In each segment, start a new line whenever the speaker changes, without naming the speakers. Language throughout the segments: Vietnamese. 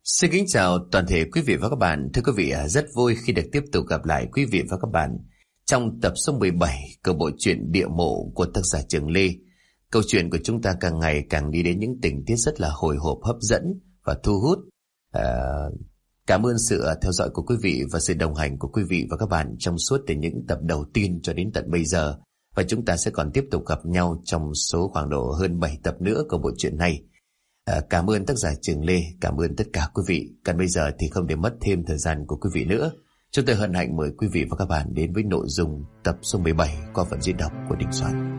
Xin kính chào toàn thể quý vị và các bạn. Thưa quý vị, rất vui khi được tiếp tục gặp lại quý vị và các bạn trong tập số 17 của bộ truyện Địa Mộ của tác giả Trường Lê. Câu chuyện của chúng ta càng ngày càng đi đến những tình tiết rất là hồi hộp, hấp dẫn và thu hút. Cảm ơn sự theo dõi của quý vị và sự đồng hành của quý vị và các bạn trong suốt từ những tập đầu tiên cho đến tận bây giờ. Và chúng ta sẽ còn tiếp tục gặp nhau trong số khoảng độ hơn 7 tập nữa của bộ truyện này. Cảm ơn tác giả Trường Lê, cảm ơn tất cả quý vị. Còn bây giờ thì không để mất thêm thời gian của quý vị nữa, chúng tôi hân hạnh mời quý vị và các bạn đến với nội dung tập số 17 qua phần diễn đọc của Đình Soạn.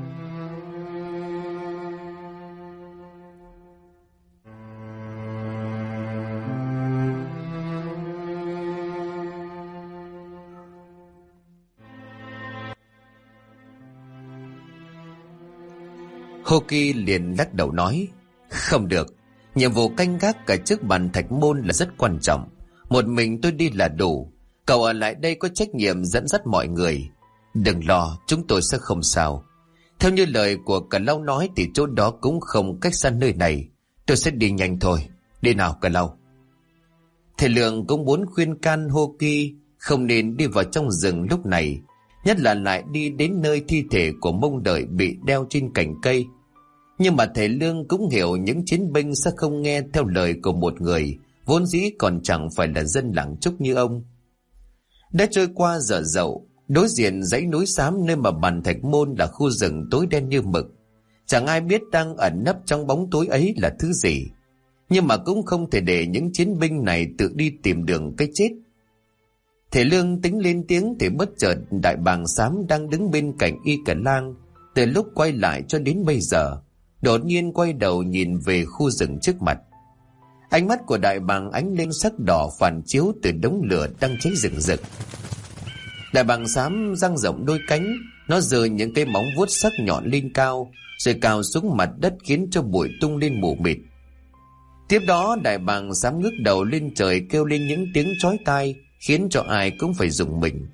Hoki liền lắc đầu nói: Không được, nhiệm vụ canh gác cả trước bàn thạch môn là rất quan trọng. Một mình tôi đi là đủ. Cậu ở lại đây có trách nhiệm dẫn dắt mọi người. Đừng lo, chúng tôi sẽ không sao. Theo như lời của Cờ Lau nói thì chỗ đó cũng không cách xa nơi này. Tôi sẽ đi nhanh thôi. Đi nào Cờ Lau. Thầy Lượng cũng muốn khuyên can Hoki không nên đi vào trong rừng lúc này, nhất là lại đi đến nơi thi thể của Mông Đợi bị đeo trên cành cây. Nhưng mà thầy Lương cũng hiểu những chiến binh sẽ không nghe theo lời của một người vốn dĩ còn chẳng phải là dân làng Trúc như ông. Đã trôi qua giờ dậu, đối diện dãy núi xám nơi mà bàn thạch môn là khu rừng tối đen như mực. Chẳng ai biết đang ẩn nấp trong bóng tối ấy là thứ gì, nhưng mà cũng không thể để những chiến binh này tự đi tìm đường cái chết. Thầy Lương tính lên tiếng thì bất chợt đại bàng xám đang đứng bên cạnh Y Cả Lang từ lúc quay lại cho đến bây giờ đột nhiên quay đầu nhìn về khu rừng trước mặt. Ánh mắt của đại bàng ánh lên sắc đỏ phản chiếu từ đống lửa đang cháy rừng rực. Đại bàng xám dang rộng đôi cánh, nó giơ những cái móng vuốt sắc nhọn lên cao rồi cào xuống mặt đất khiến cho bụi tung lên mù mịt. Tiếp đó đại bàng xám ngước đầu lên trời kêu lên những tiếng chói tai khiến cho ai cũng phải rùng mình.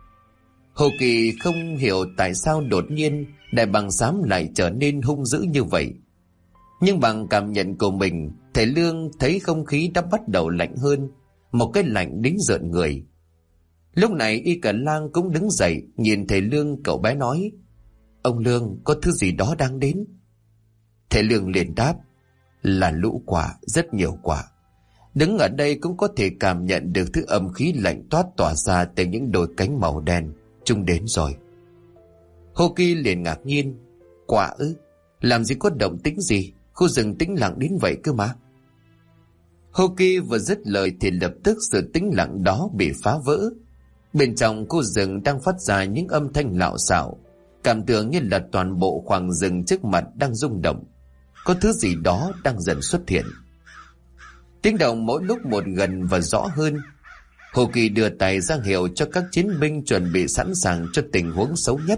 Hồ Kỳ không hiểu tại sao đột nhiên đại bàng xám lại trở nên hung dữ như vậy. Nhưng bằng cảm nhận của mình, thầy Lương thấy không khí đã bắt đầu lạnh hơn, một cái lạnh đến rợn người. Lúc này Y Cả Lang cũng đứng dậy, nhìn thầy Lương, cậu bé nói: Ông Lương, có thứ gì đó đang đến. Thầy Lương liền đáp: Là lũ quả, rất nhiều quả. Đứng ở đây cũng có thể cảm nhận được thứ âm khí lạnh toát tỏa ra từ những đôi cánh màu đen. Chúng đến rồi. Hoki liền ngạc nhiên: Quả ư? Làm gì có động tĩnh gì? Khu rừng tĩnh lặng đến vậy cơ mà. Hoki vừa dứt lời thì lập tức sự tĩnh lặng đó bị phá vỡ. Bên trong khu rừng đang phát ra những âm thanh lạo xạo, cảm tưởng như là toàn bộ khoảng rừng trước mặt đang rung động. Có thứ gì đó đang dần xuất hiện. Tiếng động mỗi lúc một gần và rõ hơn. Hồ Kỳ đưa tay ra hiệu cho các chiến binh chuẩn bị sẵn sàng cho tình huống xấu nhất.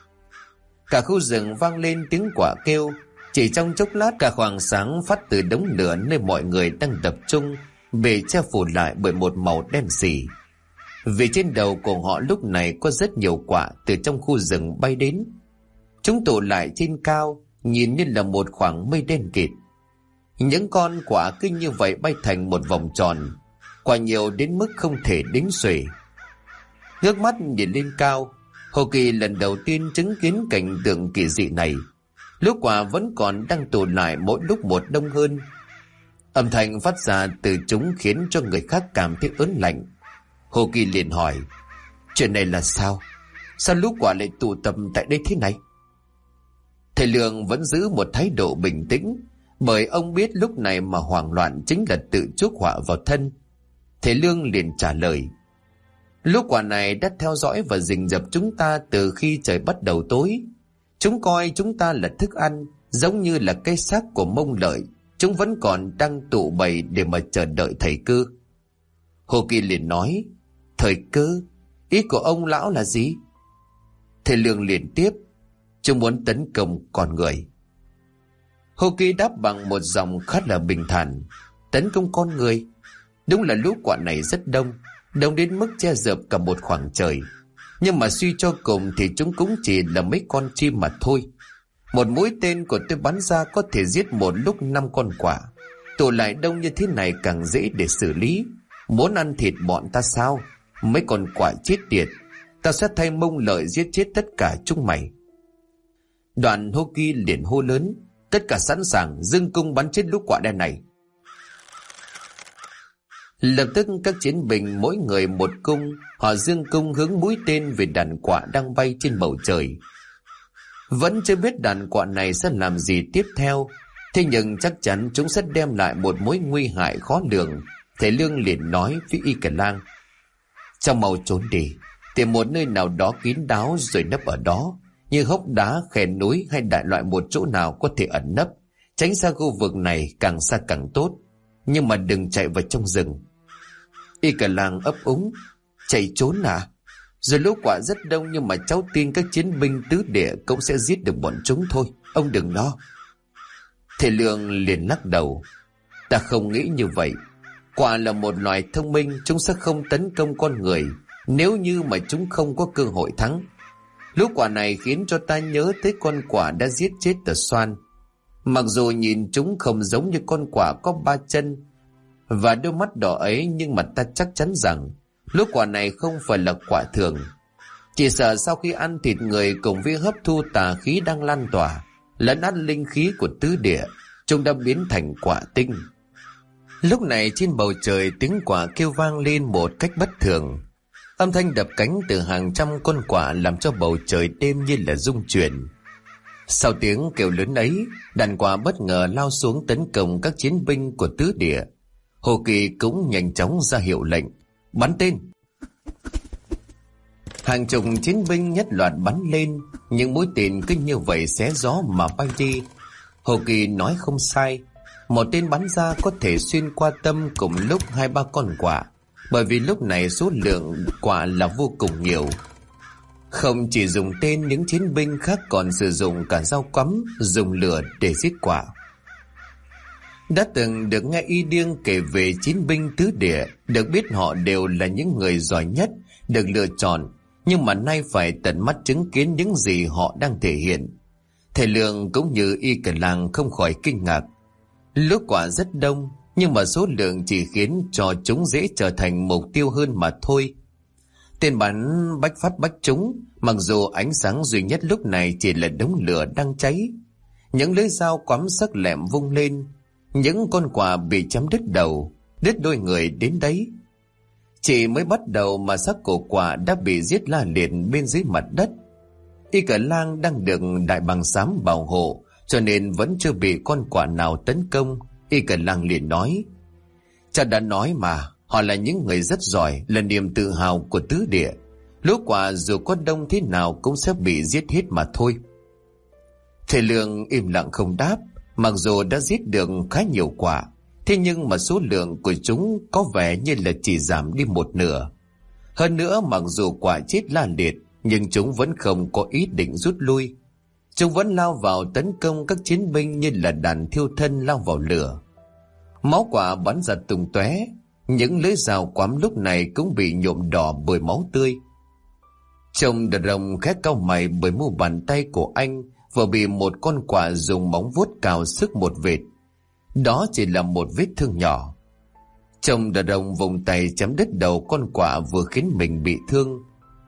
Cả khu rừng vang lên tiếng quả kêu. Chỉ trong chốc lát cả khoảng sáng phát từ đống lửa nơi mọi người đang tập trung bị che phủ lại bởi một màu đen sì. Vì trên đầu của họ lúc này có rất nhiều quả từ trong khu rừng bay đến. Chúng tụ lại trên cao, nhìn như là một khoảng mây đen kịt. Những con quả cứ như vậy bay thành một vòng tròn, quả nhiều đến mức không thể đếm xuể. Ngước mắt nhìn lên cao, Hồ Kỳ lần đầu tiên chứng kiến cảnh tượng kỳ dị này. Lũ quả vẫn còn đang tụ lại mỗi lúc một đông hơn. Âm thanh phát ra từ chúng khiến cho người khác cảm thấy ớn lạnh. Hồ Kỳ liền hỏi: Chuyện này là sao? Sao lũ quả lại tụ tập tại đây thế này? Thầy Lương vẫn giữ một thái độ bình tĩnh, bởi ông biết lúc này mà hoảng loạn chính là tự chuốc họa vào thân. Thầy Lương liền trả lời: Lũ quả này đã theo dõi và rình rập chúng ta từ khi trời bắt đầu tối. Chúng coi chúng ta là thức ăn, giống như là cái xác của Mông Lợi. Chúng vẫn còn đang tụ bầy để mà chờ đợi thời cơ. Hồ Kỳ liền nói: Thời cơ? Ý của ông lão là gì? Thầy Lương liền tiếp: Chúng muốn tấn công con người. Hồ Kỳ đáp bằng một giọng khá là bình thản: Tấn công con người? Đúng là lũ quả này rất đông, đông đến mức che dợp cả một khoảng trời. Nhưng mà suy cho cùng thì chúng cũng chỉ là mấy con chim mà thôi. Một mũi tên của tôi bắn ra có thể giết một lúc 5 con quả. Tụ lại đông như thế này càng dễ để xử lý. Muốn ăn thịt bọn ta sao? Mấy con quạ chết tiệt, ta sẽ thay Mông Lợi giết chết tất cả chúng mày. Đoàn Hô Kỳ liền hô lớn: tất cả sẵn sàng, dưng cung bắn chết lũ quạ đen này. Lập tức các chiến binh mỗi người một cung, họ dương cung hướng mũi tên về đàn quạ đang bay trên bầu trời. Vẫn chưa biết đàn quạ này sẽ làm gì tiếp theo, thế nhưng chắc chắn chúng sẽ đem lại một mối nguy hại khó lường. Thầy Lương liền nói với Y Cờ Lang: trong mau trốn đi, tìm một nơi nào đó kín đáo rồi nấp ở đó, như hốc đá, khe núi hay đại loại một chỗ nào có thể ẩn nấp, tránh xa khu vực này, càng xa càng tốt, nhưng mà đừng chạy vào trong rừng. Y Cờ Lang ấp úng: chạy trốn à? Rồi lũ quạ rất đông, nhưng mà cháu tin các chiến binh tứ địa cũng sẽ giết được bọn chúng thôi, ông đừng lo. Thầy Lương liền lắc đầu: ta không nghĩ như vậy. Quạ là một loài thông minh, chúng sẽ không tấn công con người nếu như mà chúng không có cơ hội thắng. Lũ quạ này khiến cho ta nhớ tới con quạ đã giết chết Tờ Xoan. Mặc dù nhìn chúng không giống như con quạ có 3 chân và đôi mắt đỏ ấy, nhưng mà ta chắc chắn rằng lũ quạ này không phải là quạ thường. Chỉ sợ sau khi ăn thịt người cùng với hấp thu tà khí đang lan tỏa, lấn át linh khí của tứ địa, chúng đã biến thành quạ tinh. Lúc này trên bầu trời tiếng quạ kêu vang lên một cách bất thường. Âm thanh đập cánh từ hàng trăm con quạ làm cho bầu trời đêm như là rung chuyển. Sau tiếng kêu lớn ấy, đàn quạ bất ngờ lao xuống tấn công các chiến binh của tứ địa. Hồ Kỳ cũng nhanh chóng ra hiệu lệnh: bắn tên. Hàng chục chiến binh nhất loạt bắn lên, những mũi tên cứ như vậy xé gió mà bay đi. Hồ Kỳ nói không sai, một tên bắn ra có thể xuyên qua tâm cùng lúc 2-3 con quạ, bởi vì lúc này số lượng quạ là vô cùng nhiều. Không chỉ dùng tên, những chiến binh khác còn sử dụng cả dao quắm, dùng lửa để giết quạ. Đã từng được nghe Y Điêng kể về chiến binh tứ địa, được biết họ đều là những người giỏi nhất, được lựa chọn, nhưng mà nay phải tận mắt chứng kiến những gì họ đang thể hiện. Thầy Lương cũng như Y Cờ Lang không khỏi kinh ngạc. Lũ quạ rất đông, nhưng mà số lượng chỉ khiến cho chúng dễ trở thành mục tiêu hơn mà thôi. Tên bắn bách phát bách trúng, mặc dù ánh sáng duy nhất lúc này chỉ là đống lửa đang cháy. Những lưỡi dao quắm sắc lẹm vung lên, những con quạ bị chém đứt đầu, đứt đôi người đến đấy. Chỉ mới bắt đầu mà xác của quạ đã bị giết la liệt bên dưới mặt đất. Y Cờ Lang đang được đại bàng xám bảo hộ, cho nên vẫn chưa bị con quạ nào tấn công. Y Cờ Lang liền nói: cha đã nói mà, họ là những người rất giỏi, là niềm tự hào của tứ địa. Lũ quạ dù có đông thế nào cũng sẽ bị giết hết mà thôi. Thầy Lương im lặng không đáp. Mặc dù đã giết được khá nhiều quạ, thế nhưng mà số lượng của chúng có vẻ như là chỉ giảm đi một nửa. Hơn nữa, mặc dù quạ chết la liệt, nhưng chúng vẫn không có ý định rút lui. Chúng vẫn lao vào tấn công các chiến binh như là đàn thiêu thân lao vào lửa. Máu quạ bắn ra tung tóe, những lưỡi dao quắm lúc này cũng bị nhuộm đỏ bởi máu tươi. Trông Đờ Rồng khẽ cau mày bởi mu bàn tay của anh vừa bị một con quạ dùng móng vuốt cào sức một vệt. Đó chỉ là một vết thương nhỏ. Trông Đờ Rồng vùng tay chém đứt đầu con quạ vừa khiến mình bị thương.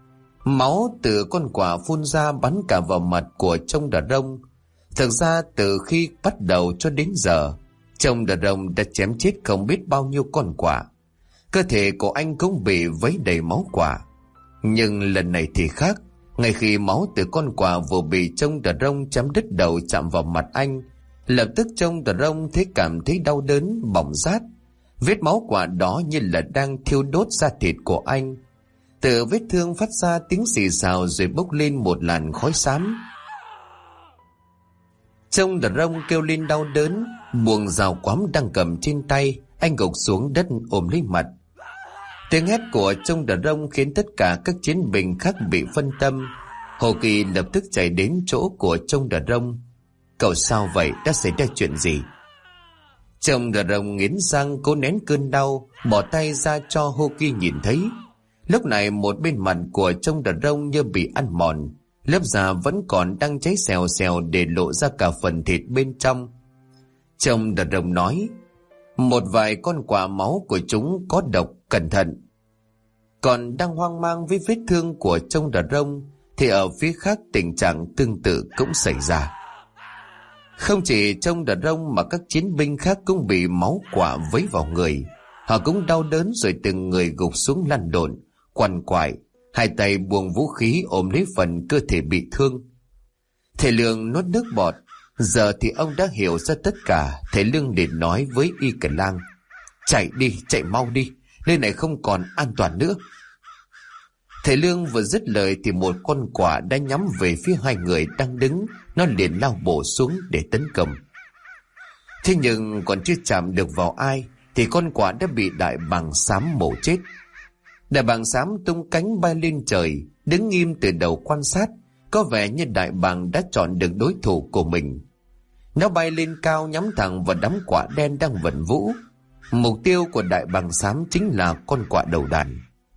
Máu từ con quạ phun ra bắn cả vào mặt của trông Đờ Rồng. Thực ra từ khi bắt đầu cho đến giờ, trông Đờ Rồng đã chém chết không biết bao nhiêu con quạ. Cơ thể của anh cũng bị vấy đầy máu quạ. Nhưng lần này thì khác. Ngay khi máu từ con quạ vừa bị trông Đờ Rồng chém đứt đầu chạm vào mặt anh, lập tức trông Đờ Rồng cảm thấy đau đớn, bỏng rát. Vết máu quạ đó như là đang thiêu đốt da thịt của anh. Từ vết thương phát ra tiếng xì xào rồi bốc lên một làn khói xám. Trông Đờ Rồng kêu lên đau đớn, buông dao quắm đang cầm trên tay, anh gục xuống đất ôm lấy mặt. Tiếng hét của trông Đờ Rồng khiến tất cả các chiến binh khác bị phân tâm. Hồ Kỳ lập tức chạy đến chỗ của trông Đờ Rồng. Cậu sao vậy, đã xảy ra chuyện gì? Trông Đờ Rồng nghiến răng cố nén cơn đau, bỏ tay ra cho Hồ Kỳ nhìn thấy. Lúc này một bên mặt của trông Đờ Rồng như bị ăn mòn, lớp da vẫn còn đang cháy xèo xèo để lộ ra cả phần thịt bên trong. Trông Đờ Rồng nói: Một vài con quả máu của chúng có độc, cẩn thận. Còn đang hoang mang với vết thương của trông đờ rông thì ở phía khác tình trạng tương tự cũng xảy ra. Không chỉ trông đờ rông mà các chiến binh khác cũng bị máu quả vấy vào người. Họ cũng đau đớn rồi từng người gục xuống lăn lộn, quằn quại, hai tay buông vũ khí ôm lấy phần cơ thể bị thương. Thầy Lương nuốt nước bọt. Giờ thì ông đã hiểu ra tất cả. Thầy Lương liền nói với Y Cờ Lang: chạy đi, chạy mau đi, nơi này không còn an toàn nữa. Thầy Lương vừa dứt lời thì một con quạ đã nhắm về phía hai người đang đứng. Nó liền lao bổ xuống để tấn công. Thế nhưng còn chưa chạm được vào ai thì con quạ đã bị đại bàng xám mổ chết. Đại bàng xám tung cánh bay lên trời, đứng im từ đầu quan sát. Có vẻ như đại bàng đã chọn được đối thủ của mình. Nó bay lên cao nhắm thẳng vào đám quạ đen đang vần vũ. Mục tiêu của đại bàng xám chính là con quạ đầu đàn.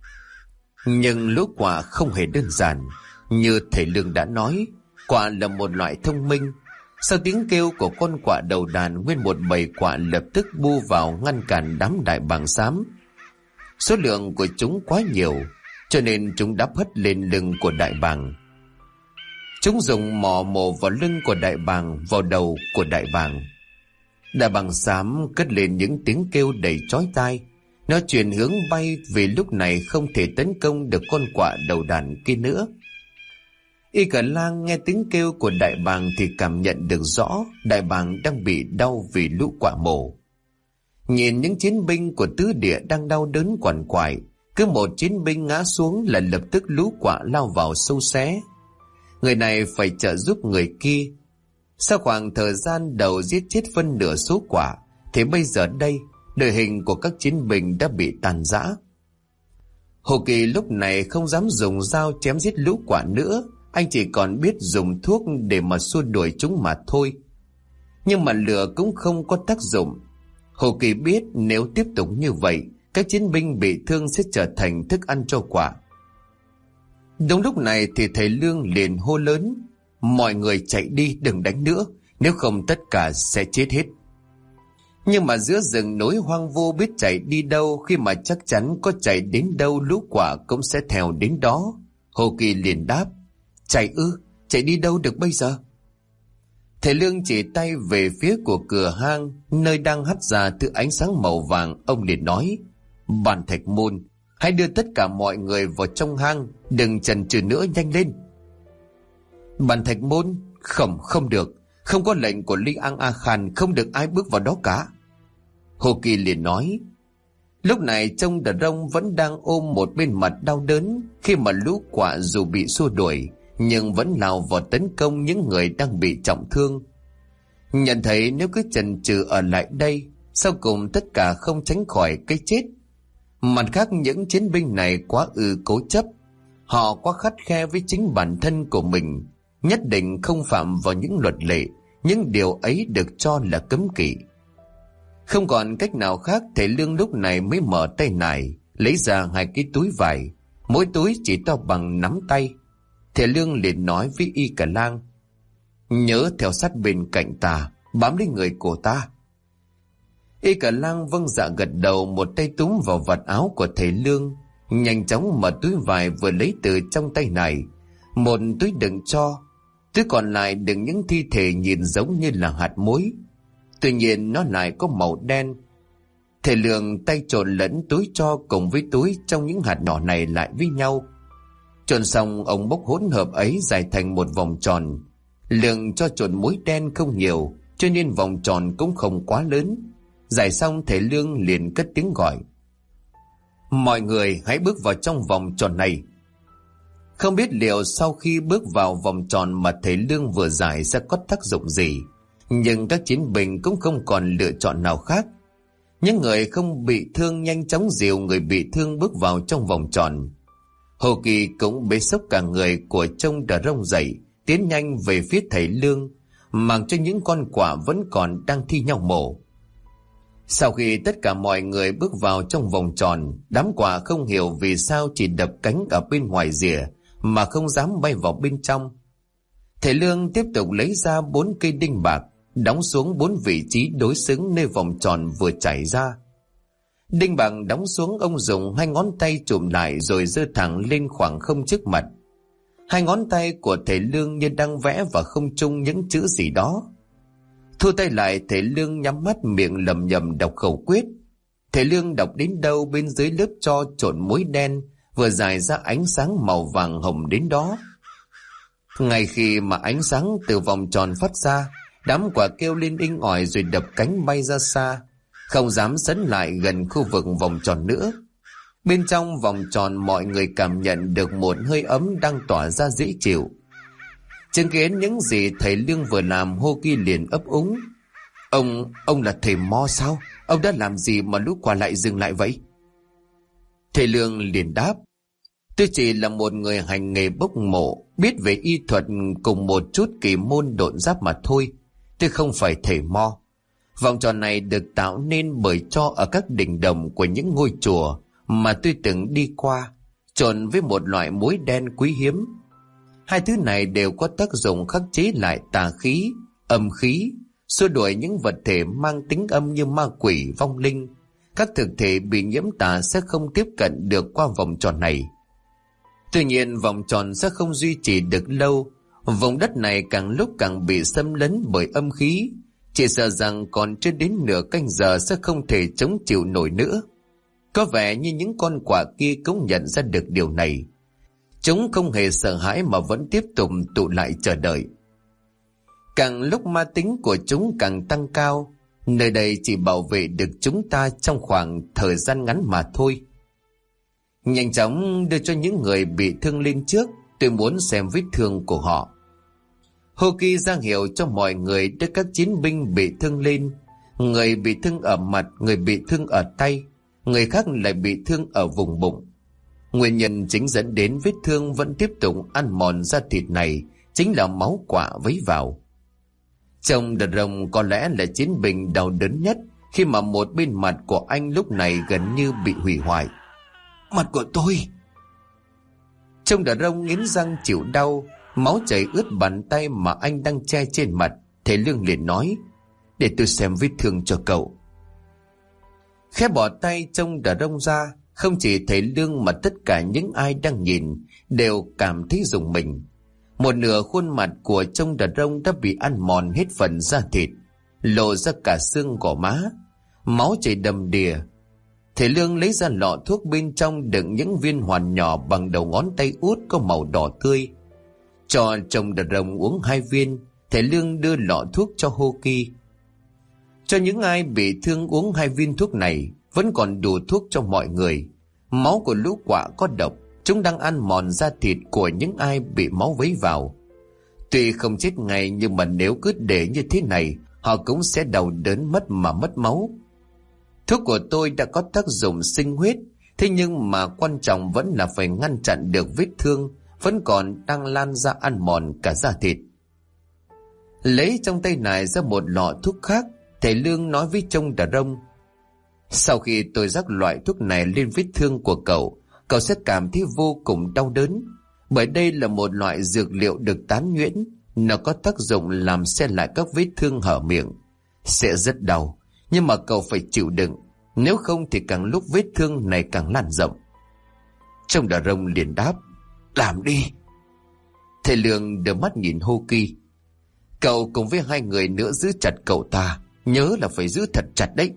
Nhưng lũ quạ không hề đơn giản. Như thầy Lương đã nói, quạ là một loại thông minh. Sau tiếng kêu của con quạ đầu đàn, nguyên một bầy quạ lập tức bu vào ngăn cản đám đại bàng xám. Số lượng của chúng quá nhiều, cho nên chúng đáp hất lên lưng của đại bàng. Chúng dùng mỏ mổ vào lưng của đại bàng, vào đầu của đại bàng. Đại bàng xám cất lên những tiếng kêu đầy chói tai. Nó chuyển hướng bay vì lúc này không thể tấn công được con quạ đầu đàn kia nữa. Y Cờ Lang nghe tiếng kêu của đại bàng thì cảm nhận được rõ đại bàng đang bị đau vì lũ quạ mổ. Nhìn những chiến binh của tứ địa đang đau đớn quằn quại, cứ một chiến binh ngã xuống là lập tức lũ quạ lao vào sâu xé. Người này phải trợ giúp người kia. Sau khoảng thời gian đầu giết chết phân nửa số quạ thì bây giờ đây đội hình của các chiến binh đã bị tàn rã. Hồ Kỳ lúc này không dám dùng dao chém giết lũ quạ nữa. Anh chỉ còn biết dùng thuốc để mà xua đuổi chúng mà thôi. Nhưng mà lửa cũng không có tác dụng. Hồ Kỳ biết nếu tiếp tục như vậy, các chiến binh bị thương sẽ trở thành thức ăn cho quạ. Đúng lúc này thì thầy Lương liền hô lớn: mọi người chạy đi, đừng đánh nữa, nếu không tất cả sẽ chết hết. Nhưng mà giữa rừng núi hoang vu biết chạy đi đâu, khi mà chắc chắn có chạy đến đâu lũ quạ cũng sẽ theo đến đó. Hồ Kỳ liền đáp: chạy ư? Chạy đi đâu được bây giờ? Thầy Lương chỉ tay về phía của cửa hang, nơi đang hắt ra thứ ánh sáng màu vàng. Ông liền nói: Bàn Thạch Môn, hãy đưa tất cả mọi người vào trong hang, đừng chần chừ nữa, nhanh lên. Bàn Thạch Môn? Không được, không có lệnh của Linh An A Khan, không được ai bước vào đó cả. Hồ Kỳ liền nói. Lúc này trông Đờ Rông vẫn đang ôm một bên mặt đau đớn, khi mà lũ quạ dù bị xua đuổi nhưng vẫn lao vào tấn công những người đang bị trọng thương. Nhận thấy nếu cứ chần chừ ở lại đây, sau cùng tất cả không tránh khỏi cái chết. Mặt khác, những chiến binh này quá cố chấp, họ quá khắt khe với chính bản thân của mình, nhất định không phạm vào những luật lệ, những điều ấy được cho là cấm kỵ. Không còn cách nào khác, thầy Lương lúc này mới mở tay nải, lấy ra 2 cái túi vải, mỗi túi chỉ to bằng nắm tay. Thầy Lương liền nói với Y Cờ Lang: nhớ theo sát bên cạnh ta, bám lấy người của ta. Y Cờ Lang vâng dạ gật đầu, một tay túm vào vạt áo của thầy Lương, nhanh chóng mở túi vải vừa lấy từ trong tay này. Một túi đựng tro, túi còn lại đựng những thi thể nhìn giống như là hạt muối, tuy nhiên nó lại có màu đen. Thầy Lương tay trộn lẫn túi tro cùng với túi trong những hạt nhỏ này lại với nhau. Trộn xong, ông bốc hỗn hợp ấy dài thành một vòng tròn. Lượng cho trộn muối đen không nhiều, cho nên vòng tròn cũng không quá lớn. Giải xong, thầy Lương liền cất tiếng gọi: mọi người hãy bước vào trong vòng tròn này. Không biết liệu sau khi bước vào vòng tròn mà thầy Lương vừa giải sẽ có tác dụng gì, nhưng các chiến binh cũng không còn lựa chọn nào khác. Những người không bị thương nhanh chóng dìu người bị thương bước vào trong vòng tròn. Hồ Kỳ cũng bế xốc cả người của trông Đờ Rông dậy, tiến nhanh về phía thầy Lương, mặc cho những con quạ vẫn còn đang thi nhau mổ. Sau khi tất cả mọi người bước vào trong vòng tròn, đám quạ không hiểu vì sao chỉ đập cánh ở bên ngoài rìa mà không dám bay vào bên trong. Thầy Lương tiếp tục lấy ra 4 cây đinh bạc, đóng xuống 4 vị trí đối xứng nơi vòng tròn vừa chảy ra. Đinh bằng đóng xuống, ông dùng 2 ngón tay chụm lại rồi giơ thẳng lên khoảng không trước mặt. 2 ngón tay của thầy Lương như đang vẽ vào không trung những chữ gì đó. Thu tay lại, thầy Lương nhắm mắt miệng lầm nhầm đọc khẩu quyết. Thầy Lương đọc đến đâu bên dưới lớp tro trộn muối đen vừa dài ra ánh sáng màu vàng hồng đến đó. Ngay khi mà ánh sáng từ vòng tròn phát ra, đám quả kêu lên inh ỏi rồi đập cánh bay ra xa, không dám sấn lại gần khu vực vòng tròn nữa. Bên trong vòng tròn mọi người cảm nhận được một hơi ấm đang tỏa ra dễ chịu. Chứng kiến những gì thầy Lương vừa làm, Hô Kỳ liền ấp úng. Ông là thầy Mo sao? Ông đã làm gì mà lũ quả lại dừng lại vậy? Thầy Lương liền đáp: tôi chỉ là một người hành nghề bốc mộ, biết về y thuật cùng một chút kỳ môn độn giáp mà thôi. Tôi không phải thầy Mo. Vòng tròn này được tạo nên bởi tro ở các đỉnh đồng của những ngôi chùa mà tôi từng đi qua, trộn với một loại muối đen quý hiếm. 2 thứ này đều có tác dụng khắc chế lại tà khí, âm khí, xua đuổi những vật thể mang tính âm như ma quỷ, vong linh. Các thực thể bị nhiễm tà sẽ không tiếp cận được qua vòng tròn này. Tuy nhiên vòng tròn sẽ không duy trì được lâu. Vùng đất này càng lúc càng bị xâm lấn bởi âm khí. Chỉ sợ rằng còn chưa đến nửa canh giờ sẽ không thể chống chịu nổi nữa. Có vẻ như những con quạ kia cũng nhận ra được điều này. Chúng không hề sợ hãi mà vẫn tiếp tục tụ lại chờ đợi. Càng lúc ma tính của chúng càng tăng cao. Nơi đây chỉ bảo vệ được chúng ta trong khoảng thời gian ngắn mà thôi. Nhanh chóng đưa cho những người bị thương lên trước, tôi muốn xem vết thương của họ. Hô Kỳ ra hiệu cho mọi người đưa các chiến binh bị thương lên. Người bị thương ở mặt, người bị thương ở tay, người khác lại bị thương ở vùng bụng. Nguyên nhân chính dẫn đến vết thương vẫn tiếp tục ăn mòn da thịt này chính là máu quạ vấy vào. Trong đợt rồng có lẽ là chiến binh đau đớn nhất khi mà một bên mặt của anh lúc này gần như bị hủy hoại. Mặt của tôi! Trong đợt rồng nghiến răng chịu đau, máu chảy ướt bàn tay mà anh đang che trên mặt. Thầy Lương liền nói: để tôi xem vết thương cho cậu. Khẽ bỏ tay trong đợt rồng ra, không chỉ thầy Lương mà tất cả những ai đang nhìn đều cảm thấy rùng mình. Một nửa khuôn mặt của trông đợt rông đã bị ăn mòn hết phần da thịt, lộ ra cả xương gò má, máu chảy đầm đìa. Thầy Lương lấy ra lọ thuốc bên trong đựng những viên hoàn nhỏ bằng đầu ngón tay út có màu đỏ tươi. Cho trông đợt rông uống 2 viên, thầy Lương đưa lọ thuốc cho Hô Kỳ. Cho những ai bị thương uống 2 viên thuốc này, vẫn còn đủ thuốc cho mọi người. Máu của lũ quạ có độc, chúng đang ăn mòn da thịt của những ai bị máu vấy vào. Tuy không chết ngay, nhưng mà nếu cứ để như thế này, họ cũng sẽ đau đớn mất máu. Thuốc của tôi đã có tác dụng sinh huyết, thế nhưng mà quan trọng vẫn là phải ngăn chặn được vết thương vẫn còn đang lan ra ăn mòn cả da thịt. Lấy trong tay này ra một lọ thuốc khác, thầy Lương nói với trông đà rông: sau khi tôi rắc loại thuốc này lên vết thương của cậu, cậu sẽ cảm thấy vô cùng đau đớn, bởi đây là một loại dược liệu được tán nhuyễn, nó có tác dụng làm xe lại các vết thương hở miệng. Sẽ rất đau, nhưng mà cậu phải chịu đựng, nếu không thì càng lúc vết thương này càng lan rộng. Trông đà rông liền đáp: làm đi. Thầy Lương đưa mắt nhìn Hô Kỳ: cậu cùng với 2 người nữa giữ chặt cậu ta, nhớ là phải giữ thật chặt đấy.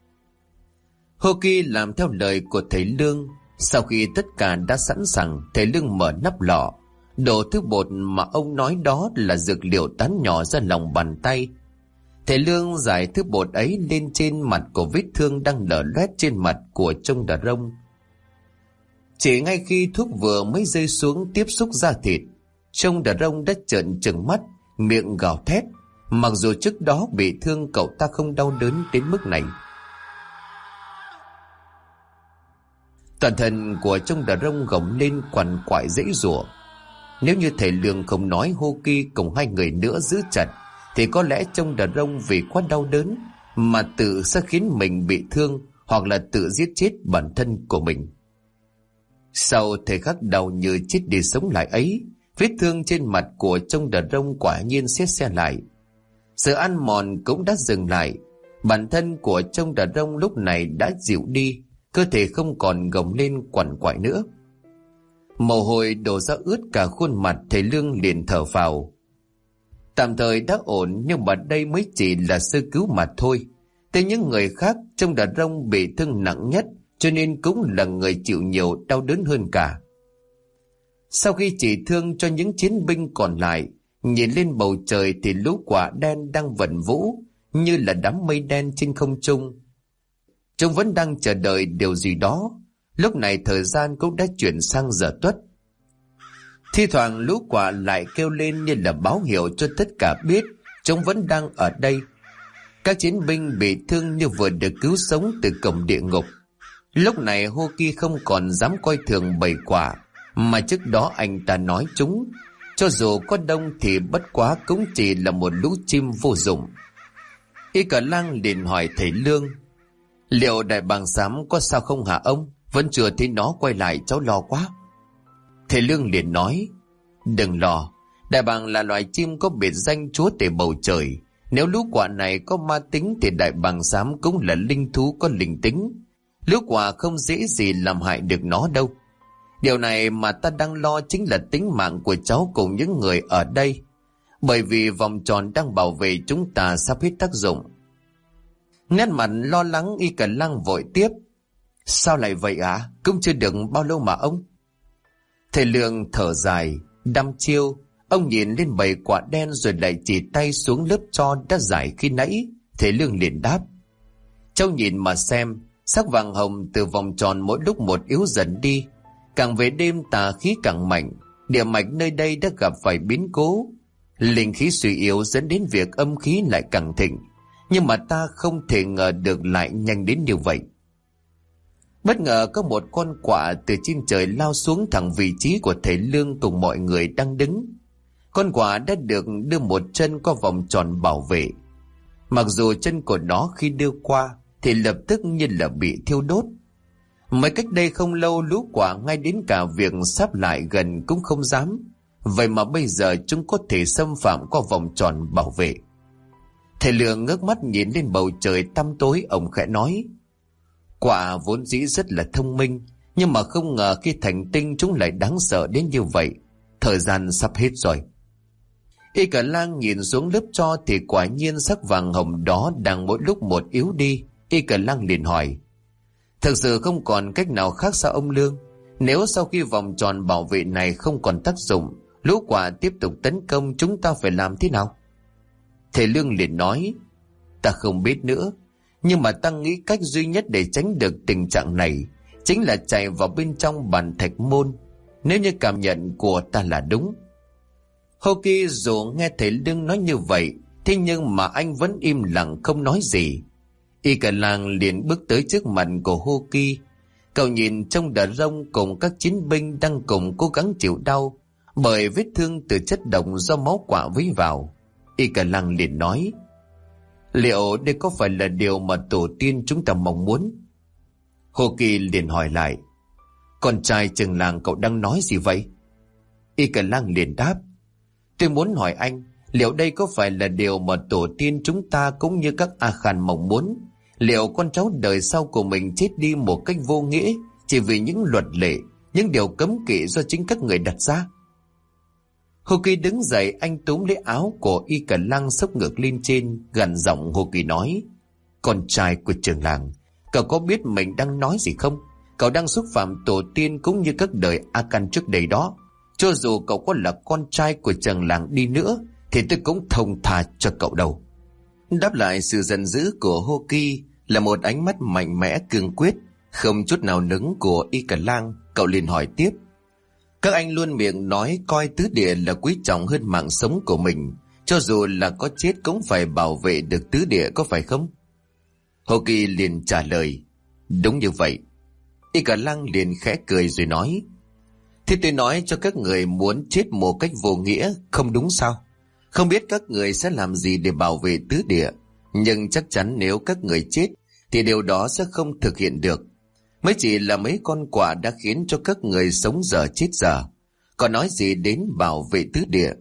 Hô Kỳ làm theo lời của thầy Lương. Sau khi tất cả đã sẵn sàng, thầy Lương mở nắp lọ, đổ thứ bột mà ông nói đó là dược liệu tán nhỏ ra lòng bàn tay. Thầy Lương rải thứ bột ấy lên trên mặt của vết thương đang lở loét trên mặt của trông đà rông. Chỉ ngay khi thuốc vừa mới rơi xuống tiếp xúc da thịt, trông đà rông đã trợn trừng mắt, miệng gào thét. Mặc dù trước đó bị thương, cậu ta không đau đớn đến mức này. Toàn thân của trông đà rông gồng lên quằn quại dãy giụa. Nếu như thầy Lương không nói Hô Kỳ cùng 2 người nữa giữ chặt, thì có lẽ trông đà rông vì quá đau đớn mà tự sẽ khiến mình bị thương, hoặc là tự giết chết bản thân của mình. Sau thời khắc đau như chết đi sống lại ấy, vết thương trên mặt của trông đà rông quả nhiên xét xe lại. Sự ăn mòn cũng đã dừng lại. Bản thân của trông đà rông lúc này đã dịu đi, cơ thể không còn gồng lên quằn quại nữa. Mồ hôi đổ ra ướt cả khuôn mặt, thầy Lương liền thở phào. Tạm thời đã ổn, nhưng mà đây mới chỉ là sơ cứu mà thôi. Tới những người khác, trông đà rông bị thương nặng nhất, cho nên cũng là người chịu nhiều đau đớn hơn cả. Sau khi chỉ thương cho những chiến binh còn lại, nhìn lên bầu trời thì lũ quả đen đang vần vũ như là đám mây đen trên không trung. Chúng vẫn đang chờ đợi điều gì đó. Lúc này thời gian cũng đã chuyển sang giờ tuất. Thi thoảng lũ quả lại kêu lên như là báo hiệu cho tất cả biết chúng vẫn đang ở đây. Các chiến binh bị thương như vừa được cứu sống từ cổng địa ngục. Lúc này Hoki không còn dám coi thường bầy quả, mà trước đó anh ta nói chúng, cho dù có đông thì bất quá cũng chỉ là một lũ chim vô dụng. Y Cả Lang liền hỏi thầy Lương: liệu đại bàng xám có sao không hả ông? Vẫn chưa thấy nó quay lại, cháu lo quá. Thầy Lương liền nói: đừng lo, đại bàng là loài chim có biệt danh chúa tể bầu trời. Nếu lũ quả này có ma tính thì đại bàng xám cũng là linh thú có linh tính. Lũ quả không dễ gì làm hại được nó đâu. Điều này mà ta đang lo chính là tính mạng của cháu cùng những người ở đây, bởi vì vòng tròn đang bảo vệ chúng ta sắp hết tác dụng. Nét mặt lo lắng Y Cả Lang vội tiếp: sao lại vậy ạ? Cũng chưa được bao lâu mà ông. Thầy Lương thở dài đăm chiêu. Ông nhìn lên bầy quả đen rồi lại chỉ tay xuống lớp tro đã giải khi nãy. Thầy Lương liền đáp: cháu nhìn mà xem, sắc vàng hồng từ vòng tròn mỗi lúc một yếu dần đi. Càng về đêm tà khí càng mạnh, địa mạch nơi đây đã gặp phải biến cố. Linh khí suy yếu dẫn đến việc âm khí lại càng thịnh, nhưng mà ta không thể ngờ được lại nhanh đến như vậy. Bất ngờ có một con quạ từ trên trời lao xuống thẳng vị trí của thầy Lương cùng mọi người đang đứng. Con quạ đã được đưa một chân qua vòng tròn bảo vệ. Mặc dù chân của nó khi đưa qua thì lập tức như là bị thiêu đốt. Mới cách đây không lâu lũ quả ngay đến cả việc sắp lại gần cũng không dám. Vậy mà bây giờ chúng có thể xâm phạm qua vòng tròn bảo vệ. Thầy Lương ngước mắt nhìn lên bầu trời tăm tối, ông khẽ nói: quả vốn dĩ rất là thông minh, nhưng mà không ngờ khi thành tinh chúng lại đáng sợ đến như vậy. Thời gian sắp hết rồi. Y Cả Lang nhìn xuống lớp tro thì quả nhiên sắc vàng hồng đó đang mỗi lúc một yếu đi. Y Cả Lang liền hỏi: thực sự không còn cách nào khác sao ông Lương? Nếu sau khi vòng tròn bảo vệ này không còn tác dụng, lũ quả tiếp tục tấn công, chúng ta phải làm thế nào? Thầy Lương liền nói: ta không biết nữa, nhưng mà ta nghĩ cách duy nhất để tránh được tình trạng này chính là chạy vào bên trong bản thạch môn, nếu như cảm nhận của ta là đúng. Hoki dù nghe thầy Lương nói như vậy, thế nhưng mà anh vẫn im lặng không nói gì. Y Cả Lang liền bước tới trước mặt của Hoki. Cậu nhìn trong đà rông cùng các chiến binh đang cùng cố gắng chịu đau bởi vết thương từ chất độc do máu quả vấy vào. Y Cả Lang liền nói: liệu đây có phải là điều mà tổ tiên chúng ta mong muốn? Hoki liền hỏi lại: con trai trường làng cậu đang nói gì vậy? Y Cả Lang liền đáp: tôi muốn hỏi anh, liệu đây có phải là điều mà tổ tiên chúng ta cũng như các A Khan mong muốn? Liệu con cháu đời sau của mình chết đi một cách vô nghĩa chỉ vì những luật lệ, những điều cấm kỵ do chính các người đặt ra? Hoki đứng dậy, anh túm lấy áo của Y Cả Lang xốc ngược lên trên, gằn giọng Hoki nói: con trai của trường làng, cậu có biết mình đang nói gì không? Cậu đang xúc phạm tổ tiên cũng như các đời A Khan trước đây đó. Cho dù cậu có là con trai của trường làng đi nữa thì tôi cũng thông tha cho cậu đâu. Đáp lại sự giận dữ của Hoki là một ánh mắt mạnh mẽ cương quyết, không chút nào nứng của Y Cả Lang. Cậu liền hỏi tiếp: các anh luôn miệng nói coi tứ địa là quý trọng hơn mạng sống của mình, cho dù là có chết cũng phải bảo vệ được tứ địa, có phải không? Hoki liền trả lời: đúng như vậy. Y Cả Lang liền khẽ cười rồi nói: thế tôi nói cho các người muốn chết một cách vô nghĩa không đúng sao? Không biết các người sẽ làm gì để bảo vệ tứ địa, nhưng chắc chắn nếu các người chết thì điều đó sẽ không thực hiện được. Mới chỉ là mấy con quạ đã khiến cho các người sống dở chết dở, còn nói gì đến bảo vệ tứ địa.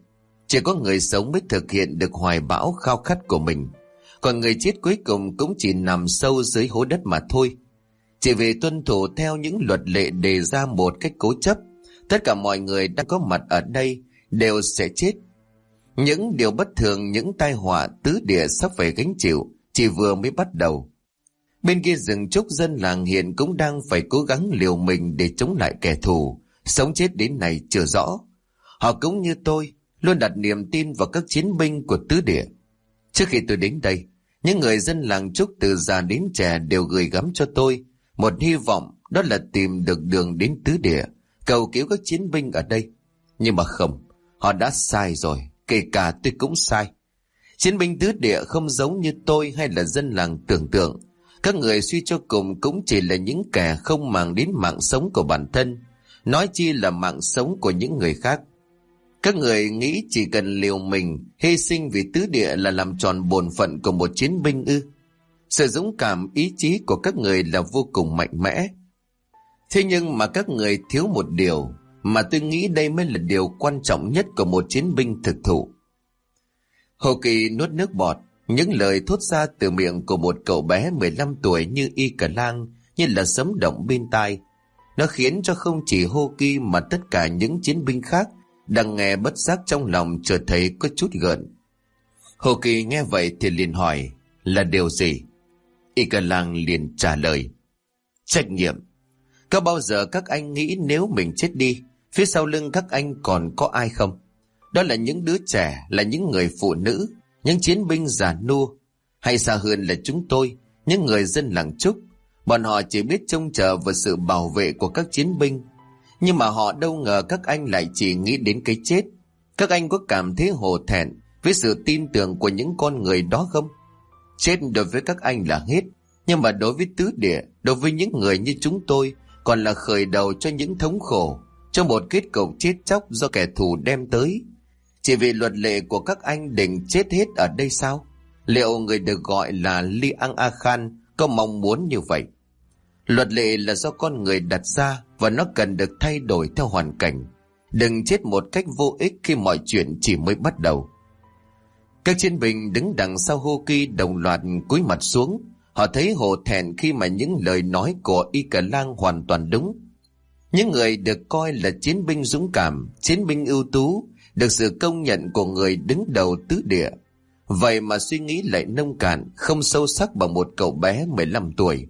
Chỉ có người sống mới thực hiện được hoài bão khao khát của mình, còn người chết cuối cùng cũng chỉ nằm sâu dưới hố đất mà thôi. Chỉ vì tuân thủ theo những luật lệ đề ra một cách cố chấp, tất cả mọi người đang có mặt ở đây đều sẽ chết. Những điều bất thường, những tai họa tứ địa sắp phải gánh chịu chỉ vừa mới bắt đầu. Bên kia rừng trúc, dân làng hiện cũng đang phải cố gắng liều mình để chống lại kẻ thù, sống chết đến nay chưa rõ. Họ cũng như tôi, luôn đặt niềm tin vào các chiến binh của tứ địa. Trước khi tôi đến đây, những người dân làng trúc từ già đến trẻ đều gửi gắm cho tôi một hy vọng, đó là tìm được đường đến tứ địa, cầu cứu các chiến binh ở đây. Nhưng mà không, họ đã sai rồi, kể cả tôi cũng sai. Chiến binh tứ địa không giống như tôi hay là dân làng tưởng tượng. Các người suy cho cùng cũng chỉ là những kẻ không màng đến mạng sống của bản thân, nói chi là mạng sống của những người khác. Các người nghĩ chỉ cần liều mình, hy sinh vì tứ địa là làm tròn bổn phận của một chiến binh ư? Sự dũng cảm, ý chí của các người là vô cùng mạnh mẽ. Thế nhưng mà các người thiếu một điều, mà tôi nghĩ đây mới là điều quan trọng nhất của một chiến binh thực thụ. Hồ Kỳ nuốt nước bọt, những lời thốt ra từ miệng của một cậu bé 15 tuổi như Y Cờ Lang như là sấm động bên tai. Nó khiến cho không chỉ Hồ Kỳ mà tất cả những chiến binh khác đang nghe bất giác trong lòng chợt thấy có chút gợn. Hồ Kỳ nghe vậy thì liền hỏi, là điều gì? Y Cờ Lang liền trả lời, trách nhiệm. Có bao giờ các anh nghĩ nếu mình chết đi, phía sau lưng các anh còn có ai không? Đó là những đứa trẻ, là những người phụ nữ, những chiến binh già nua, hay xa hơn là chúng tôi, những người dân làng trúc. Bọn họ chỉ biết trông chờ vào sự bảo vệ của các chiến binh, nhưng mà họ đâu ngờ các anh lại chỉ nghĩ đến cái chết. Các anh có cảm thấy hổ thẹn với sự tin tưởng của những con người đó không? Chết đối với các anh là hết, nhưng mà đối với tứ địa, đối với những người như chúng tôi, còn là khởi đầu cho những thống khổ, cho một kết cục chết chóc do kẻ thù đem tới. Chỉ vì luật lệ của các anh định chết hết ở đây sao? Liệu người được gọi là Li Ang A Khan có mong muốn như vậy? Luật lệ là do con người đặt ra và nó cần được thay đổi theo hoàn cảnh. Đừng chết một cách vô ích khi mọi chuyện chỉ mới bắt đầu. Các chiến binh đứng đằng sau Hô Kỳ đồng loạt cúi mặt xuống. Họ thấy hổ thẹn khi mà những lời nói của Y Cờ Lang hoàn toàn đúng. Những người được coi là chiến binh dũng cảm, chiến binh ưu tú, được sự công nhận của người đứng đầu tứ địa, vậy mà suy nghĩ lại nông cạn, không sâu sắc bằng một cậu bé 15 tuổi.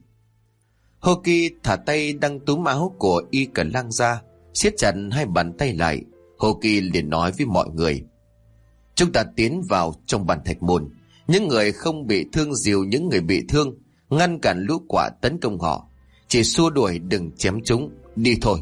Hô Kỳ thả tay đang túm áo của Y Cờ Lang ra, siết chặt hai bàn tay lại. Hô Kỳ liền nói với mọi người, chúng ta tiến vào trong bàn thạch môn. Những người không bị thương dìu những người bị thương, ngăn cản lũ quạ tấn công họ, chỉ xua đuổi đừng chém chúng, đi thôi.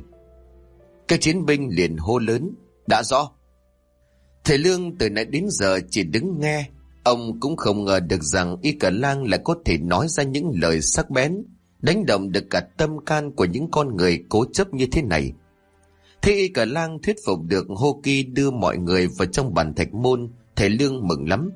Các chiến binh liền hô lớn, đã rõ. Thầy Lương từ nãy đến giờ chỉ đứng nghe. Ông cũng không ngờ được rằng Y Cờ Lang lại có thể nói ra những lời sắc bén, đánh động được cả tâm can của những con người cố chấp như thế này. Thế Y Cờ Lang thuyết phục được Hô Kỳ đưa mọi người vào trong bàn thạch môn, thầy Lương mừng lắm.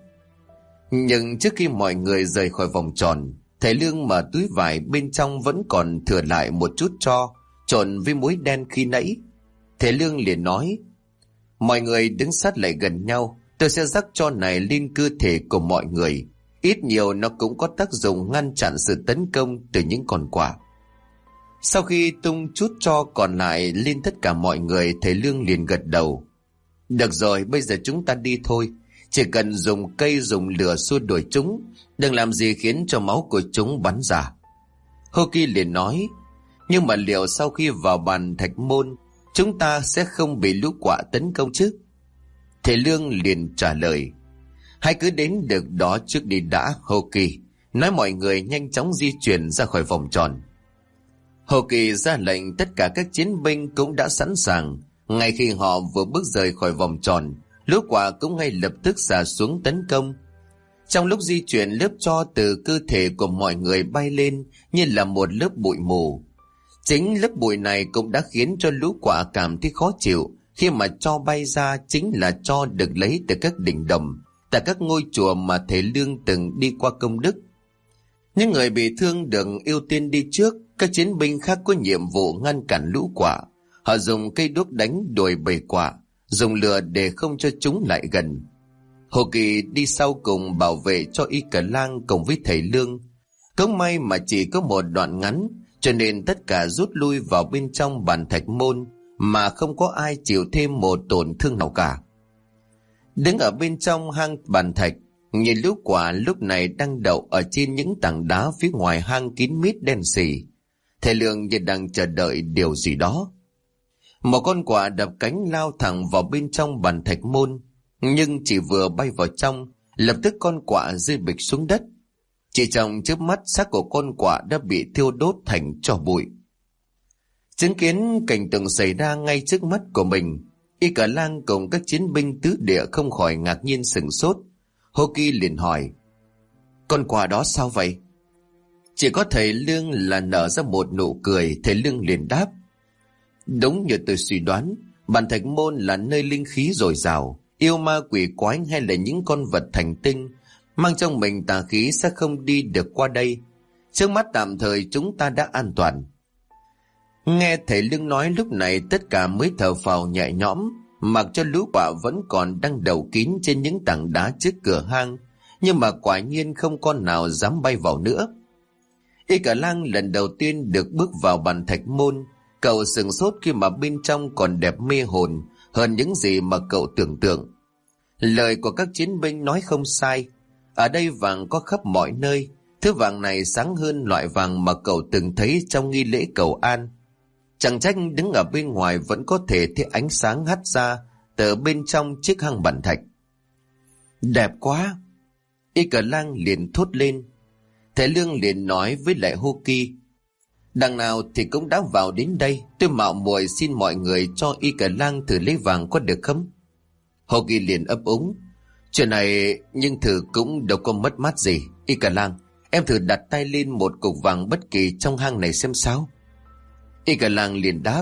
Nhưng trước khi mọi người rời khỏi vòng tròn, thầy Lương mở túi vải, bên trong vẫn còn thừa lại một chút tro trộn với muối đen khi nãy. Thầy Lương liền nói, mọi người đứng sát lại gần nhau, tôi sẽ rắc tro này lên cơ thể của mọi người. Ít nhiều nó cũng có tác dụng ngăn chặn sự tấn công từ những con quạ. Sau khi tung chút tro còn lại lên tất cả mọi người, thầy Lương liền gật đầu. Được rồi, bây giờ chúng ta đi thôi. Chỉ cần dùng cây dùng lửa xua đuổi chúng, đừng làm gì khiến cho máu của chúng bắn ra. Hô Kỳ liền nói, nhưng mà liệu sau khi vào bàn thạch môn, chúng ta sẽ không bị lũ quạ tấn công chứ? Thầy Lương liền trả lời, hãy cứ đến được đó trước đi đã, Hô Kỳ. Nói mọi người nhanh chóng di chuyển ra khỏi vòng tròn. Hô Kỳ ra lệnh, tất cả các chiến binh cũng đã sẵn sàng. Ngay khi họ vừa bước rời khỏi vòng tròn, lũ quạ cũng ngay lập tức xả xuống tấn công. Trong lúc di chuyển, lớp tro từ cơ thể của mọi người bay lên như là một lớp bụi mù. Chính lớp bụi này cũng đã khiến cho lũ quạ cảm thấy khó chịu, khi mà tro bay ra chính là tro được lấy từ các đỉnh đồng, tại các ngôi chùa mà thầy Lương từng đi qua công đức. Những người bị thương được ưu tiên đi trước, các chiến binh khác có nhiệm vụ ngăn cản lũ quạ. Họ dùng cây đuốc đánh đuổi bầy quạ, dùng lửa để không cho chúng lại gần. Hồ Kỳ đi sau cùng bảo vệ cho Y Cả Lang cùng với thầy Lương. Cũng may mà chỉ có một đoạn ngắn, cho nên tất cả rút lui vào bên trong bàn thạch môn mà không có ai chịu thêm một tổn thương nào cả. Đứng ở bên trong hang bàn thạch, nhìn lũ quạ lúc này đang đậu ở trên những tảng đá phía ngoài hang kín mít đen sì. Thầy Lương như đang chờ đợi điều gì đó. Một con quạ đập cánh lao thẳng vào bên trong bàn thạch môn, nhưng chỉ vừa bay vào trong, lập tức con quạ rơi bịch xuống đất. Chỉ trong chớp mắt, xác của con quạ đã bị thiêu đốt thành tro bụi. Chứng kiến cảnh tượng xảy ra ngay trước mắt của mình, Y Cả Lang cùng các chiến binh tứ địa không khỏi ngạc nhiên sửng sốt. Hồ Kỳ liền hỏi: con quạ đó sao vậy? Chỉ có thầy Lương là nở ra một nụ cười. Thầy Lương liền đáp: đúng như tôi suy đoán, bàn thạch môn là nơi linh khí dồi dào, yêu ma quỷ quái hay là những con vật thành tinh mang trong mình tà khí sẽ không đi được qua đây. Trước mắt tạm thời chúng ta đã an toàn. Nghe thầy Lương nói, lúc này tất cả mới thở phào nhẹ nhõm, mặc cho lũ quạ vẫn còn đang đậu kín trên những tảng đá trước cửa hang, nhưng mà quả nhiên không con nào dám bay vào nữa. Y Cả Lang lần đầu tiên được bước vào bàn thạch môn. Cậu sửng sốt khi mà bên trong còn đẹp mê hồn hơn những gì mà cậu tưởng tượng. Lời của các chiến binh nói không sai, ở đây vàng có khắp mọi nơi. Thứ vàng này sáng hơn loại vàng mà cậu từng thấy trong nghi lễ cầu an. Chẳng trách đứng ở bên ngoài vẫn có thể thấy ánh sáng hắt ra từ bên trong chiếc hang bàn thạch. Đẹp quá! Y Cả Lang liền thốt lên. Thầy Lương liền nói với lại Hồ Kỳ: đằng nào thì cũng đã vào đến đây, tôi mạo muội xin mọi người cho Y Cả Lang thử lấy vàng có được không? Hồ Kỳ liền ấp úng: chuyện này nhưng thử cũng đâu có mất mát gì. Y Cả Lang, em thử đặt tay lên một cục vàng bất kỳ trong hang này xem sao. Y Cả Lang liền đáp: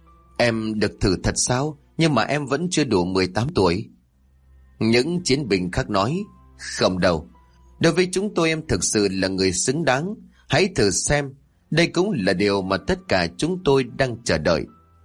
em được thử thật sao? Nhưng mà em vẫn chưa đủ 18 tuổi. Những chiến binh khác nói: không đâu, đối với chúng tôi em thực sự là người xứng đáng. Hãy thử xem, đây cũng là điều mà tất cả chúng tôi đang chờ đợi.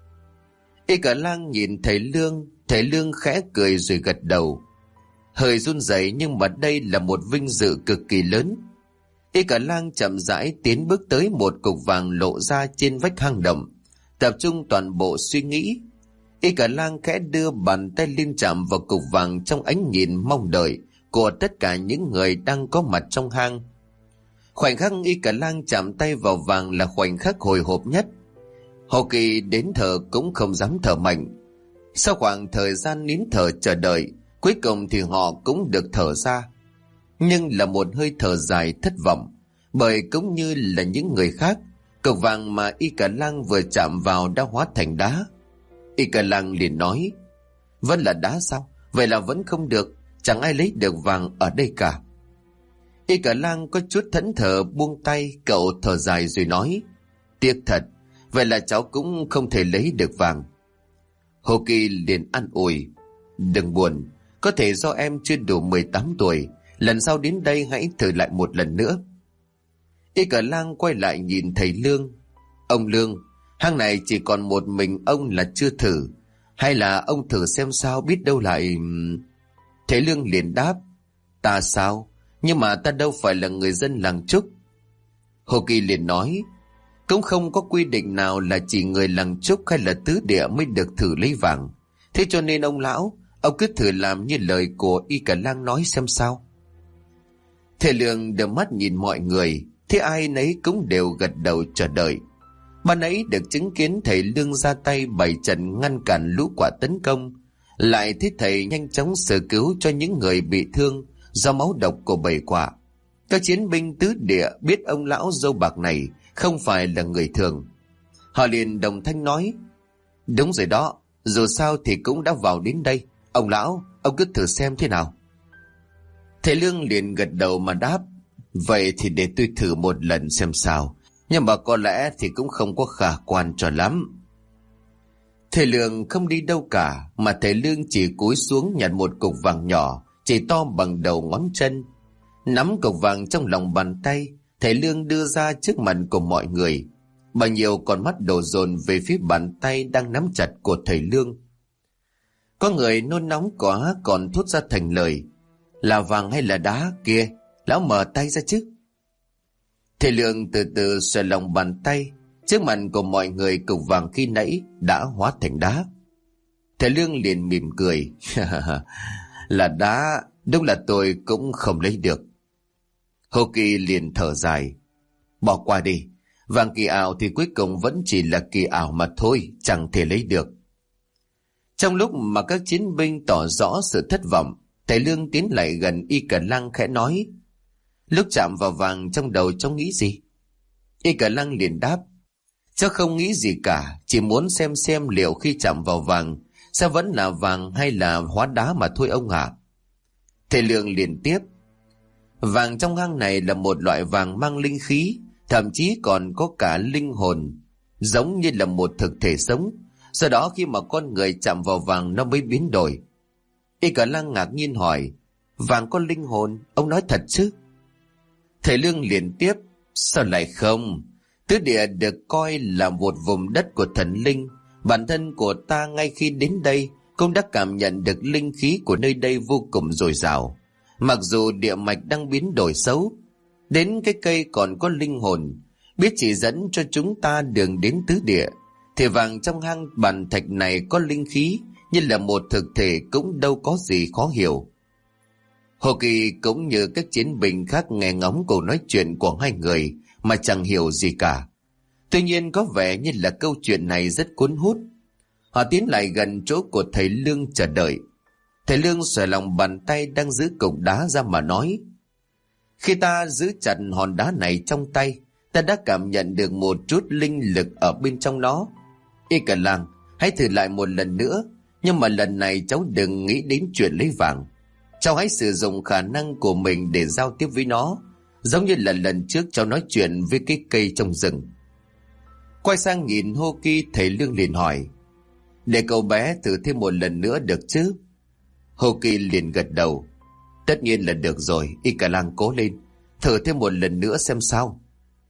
Y Cả Lang nhìn thầy Lương khẽ cười rồi gật đầu, hơi run rẩy, nhưng mà đây là một vinh dự cực kỳ lớn. Y Cả Lang chậm rãi tiến bước tới một cục vàng lộ ra trên vách hang động, tập trung toàn bộ suy nghĩ. Y Cả Lang khẽ đưa bàn tay lên chạm vào cục vàng trong ánh nhìn mong đợi của tất cả những người đang có mặt trong hang. Khoảnh khắc Y Cả Lang chạm tay vào vàng là khoảnh khắc hồi hộp nhất. Hồ Kỳ đến thở cũng không dám thở mạnh. Sau khoảng thời gian nín thở chờ đợi, cuối cùng thì họ cũng được thở ra, nhưng là một hơi thở dài thất vọng, bởi cũng như là những người khác, cục vàng mà Y Cả Lang vừa chạm vào đã hóa thành đá. Y Cả Lang liền nói: vẫn là đá sao? Vậy là vẫn không được, chẳng ai lấy được vàng ở đây cả. Y Cả Lang có chút thẫn thờ buông tay, cậu thở dài rồi nói: tiếc thật, vậy là cháu cũng không thể lấy được vàng. Hồ Kỳ liền an ủi: đừng buồn, có thể do em chưa đủ 18 tuổi, lần sau đến đây hãy thử lại một lần nữa. Y Cả Lang quay lại nhìn thầy Lương: ông Lương, hang này chỉ còn một mình ông là chưa thử, hay là ông thử xem sao, biết đâu lại... Thầy Lương liền đáp: ta sao? Nhưng mà ta đâu phải là người dân làng Trúc. Hồ Kỳ liền nói: cũng không có quy định nào là chỉ người làng Trúc hay là tứ địa mới được thử lấy vàng. Thế cho nên ông lão, ông cứ thử làm như lời của Y Cả Lang nói xem sao. Thầy Lương đưa mắt nhìn mọi người, thế ai nấy cũng đều gật đầu chờ đợi. Ban nãy được chứng kiến thầy Lương ra tay bày trận ngăn cản lũ quạ tấn công, lại thấy thầy nhanh chóng sơ cứu cho những người bị thương do máu độc của bầy quạ. Các chiến binh tứ địa biết ông lão râu bạc này không phải là người thường. Họ liền đồng thanh nói: đúng rồi đó, dù sao thì cũng đã vào đến đây. Ông lão, ông cứ thử xem thế nào. Thầy Lương liền gật đầu mà đáp: vậy thì để tôi thử một lần xem sao, nhưng mà có lẽ thì cũng không có khả quan cho lắm. Thầy Lương không đi đâu cả, mà thầy Lương chỉ cúi xuống nhặt một cục vàng nhỏ, chỉ to bằng đầu ngón chân. Nắm cục vàng trong lòng bàn tay, thầy Lương đưa ra trước mặt của mọi người. Bao nhiêu con mắt đổ dồn về phía bàn tay đang nắm chặt của thầy Lương. Có người nôn nóng quá còn thốt ra thành lời: là vàng hay là đá kia, lão mở tay ra chứ. Thầy Lương từ từ xoay lòng bàn tay. Trước mặt của mọi người, cục vàng khi nãy đã hóa thành đá. Thầy Lương liền mỉm cười. Là đá, đúng là tôi cũng không lấy được. Hồ Kỳ liền thở dài: bỏ qua đi, vàng kỳ ảo thì cuối cùng vẫn chỉ là kỳ ảo mà thôi, chẳng thể lấy được. Trong lúc mà các chiến binh tỏ rõ sự thất vọng, thầy Lương tiến lại gần Y Cờ Lăng khẽ nói: lúc chạm vào vàng trong đầu cháu nghĩ gì? Y Cờ Lăng liền đáp: cháu không nghĩ gì cả, chỉ muốn xem liệu khi chạm vào vàng sẽ vẫn là vàng hay là hóa đá mà thôi ông ạ. Thầy Lương liền tiếp: vàng trong hang này là một loại vàng mang linh khí, thậm chí còn có cả linh hồn, giống như là một thực thể sống. Do đó khi mà con người chạm vào vàng nó mới biến đổi. Y Cờ Lăng ngạc nhiên hỏi: vàng có linh hồn, ông nói thật chứ? Thầy Lương liền tiếp: sao lại không? Tứ địa được coi là một vùng đất của thần linh. Bản thân của ta ngay khi đến đây cũng đã cảm nhận được linh khí của nơi đây vô cùng dồi dào. Mặc dù địa mạch đang biến đổi xấu, đến cái cây còn có linh hồn, biết chỉ dẫn cho chúng ta đường đến tứ địa, thì vàng trong hang bàn thạch này có linh khí như là một thực thể cũng đâu có gì khó hiểu. Hồ Kỳ cũng như các chiến binh khác nghe ngóng cuộc nói chuyện của hai người mà chẳng hiểu gì cả. Tuy nhiên có vẻ như là câu chuyện này rất cuốn hút. Họ tiến lại gần chỗ của thầy Lương chờ đợi. Thầy Lương xòe lòng bàn tay đang giữ cục đá ra mà nói: khi ta giữ chặt hòn đá này trong tay, ta đã cảm nhận được một chút linh lực ở bên trong nó. Y Cờ Lăng, hãy thử lại một lần nữa, nhưng mà lần này cháu đừng nghĩ đến chuyện lấy vàng. Cháu hãy sử dụng khả năng của mình để giao tiếp với nó, giống như là lần trước cháu nói chuyện với cái cây trong rừng. Quay sang nhìn Hô Kỳ, thầy Lương liền hỏi: để cậu bé thử thêm một lần nữa được chứ? Hô Kỳ liền gật đầu: tất nhiên là được rồi, Y Cờ Lăng cố lên, thử thêm một lần nữa xem sao.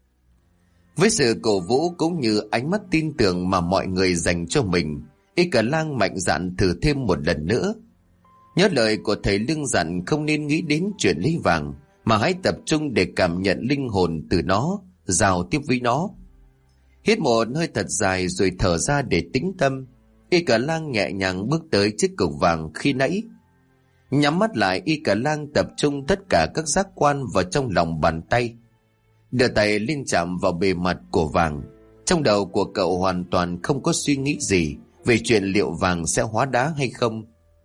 Với sự cổ vũ cũng như ánh mắt tin tưởng mà mọi người dành cho mình, Y Cờ Lăng mạnh dạn thử thêm một lần nữa. Nhớ lời của thầy Lương dặn không nên nghĩ đến chuyện lấy vàng, mà hãy tập trung để cảm nhận linh hồn từ nó, giao tiếp với nó. Hít một hơi thật dài rồi thở ra để tĩnh tâm. Y Cờ Lăng nhẹ nhàng bước tới chiếc cục vàng khi nãy. Nhắm mắt lại, Y Cờ Lăng tập trung tất cả các giác quan vào trong lòng bàn tay, đưa tay lên chạm vào bề mặt của vàng. Trong đầu của cậu hoàn toàn không có suy nghĩ gì về chuyện liệu vàng sẽ hóa đá hay không.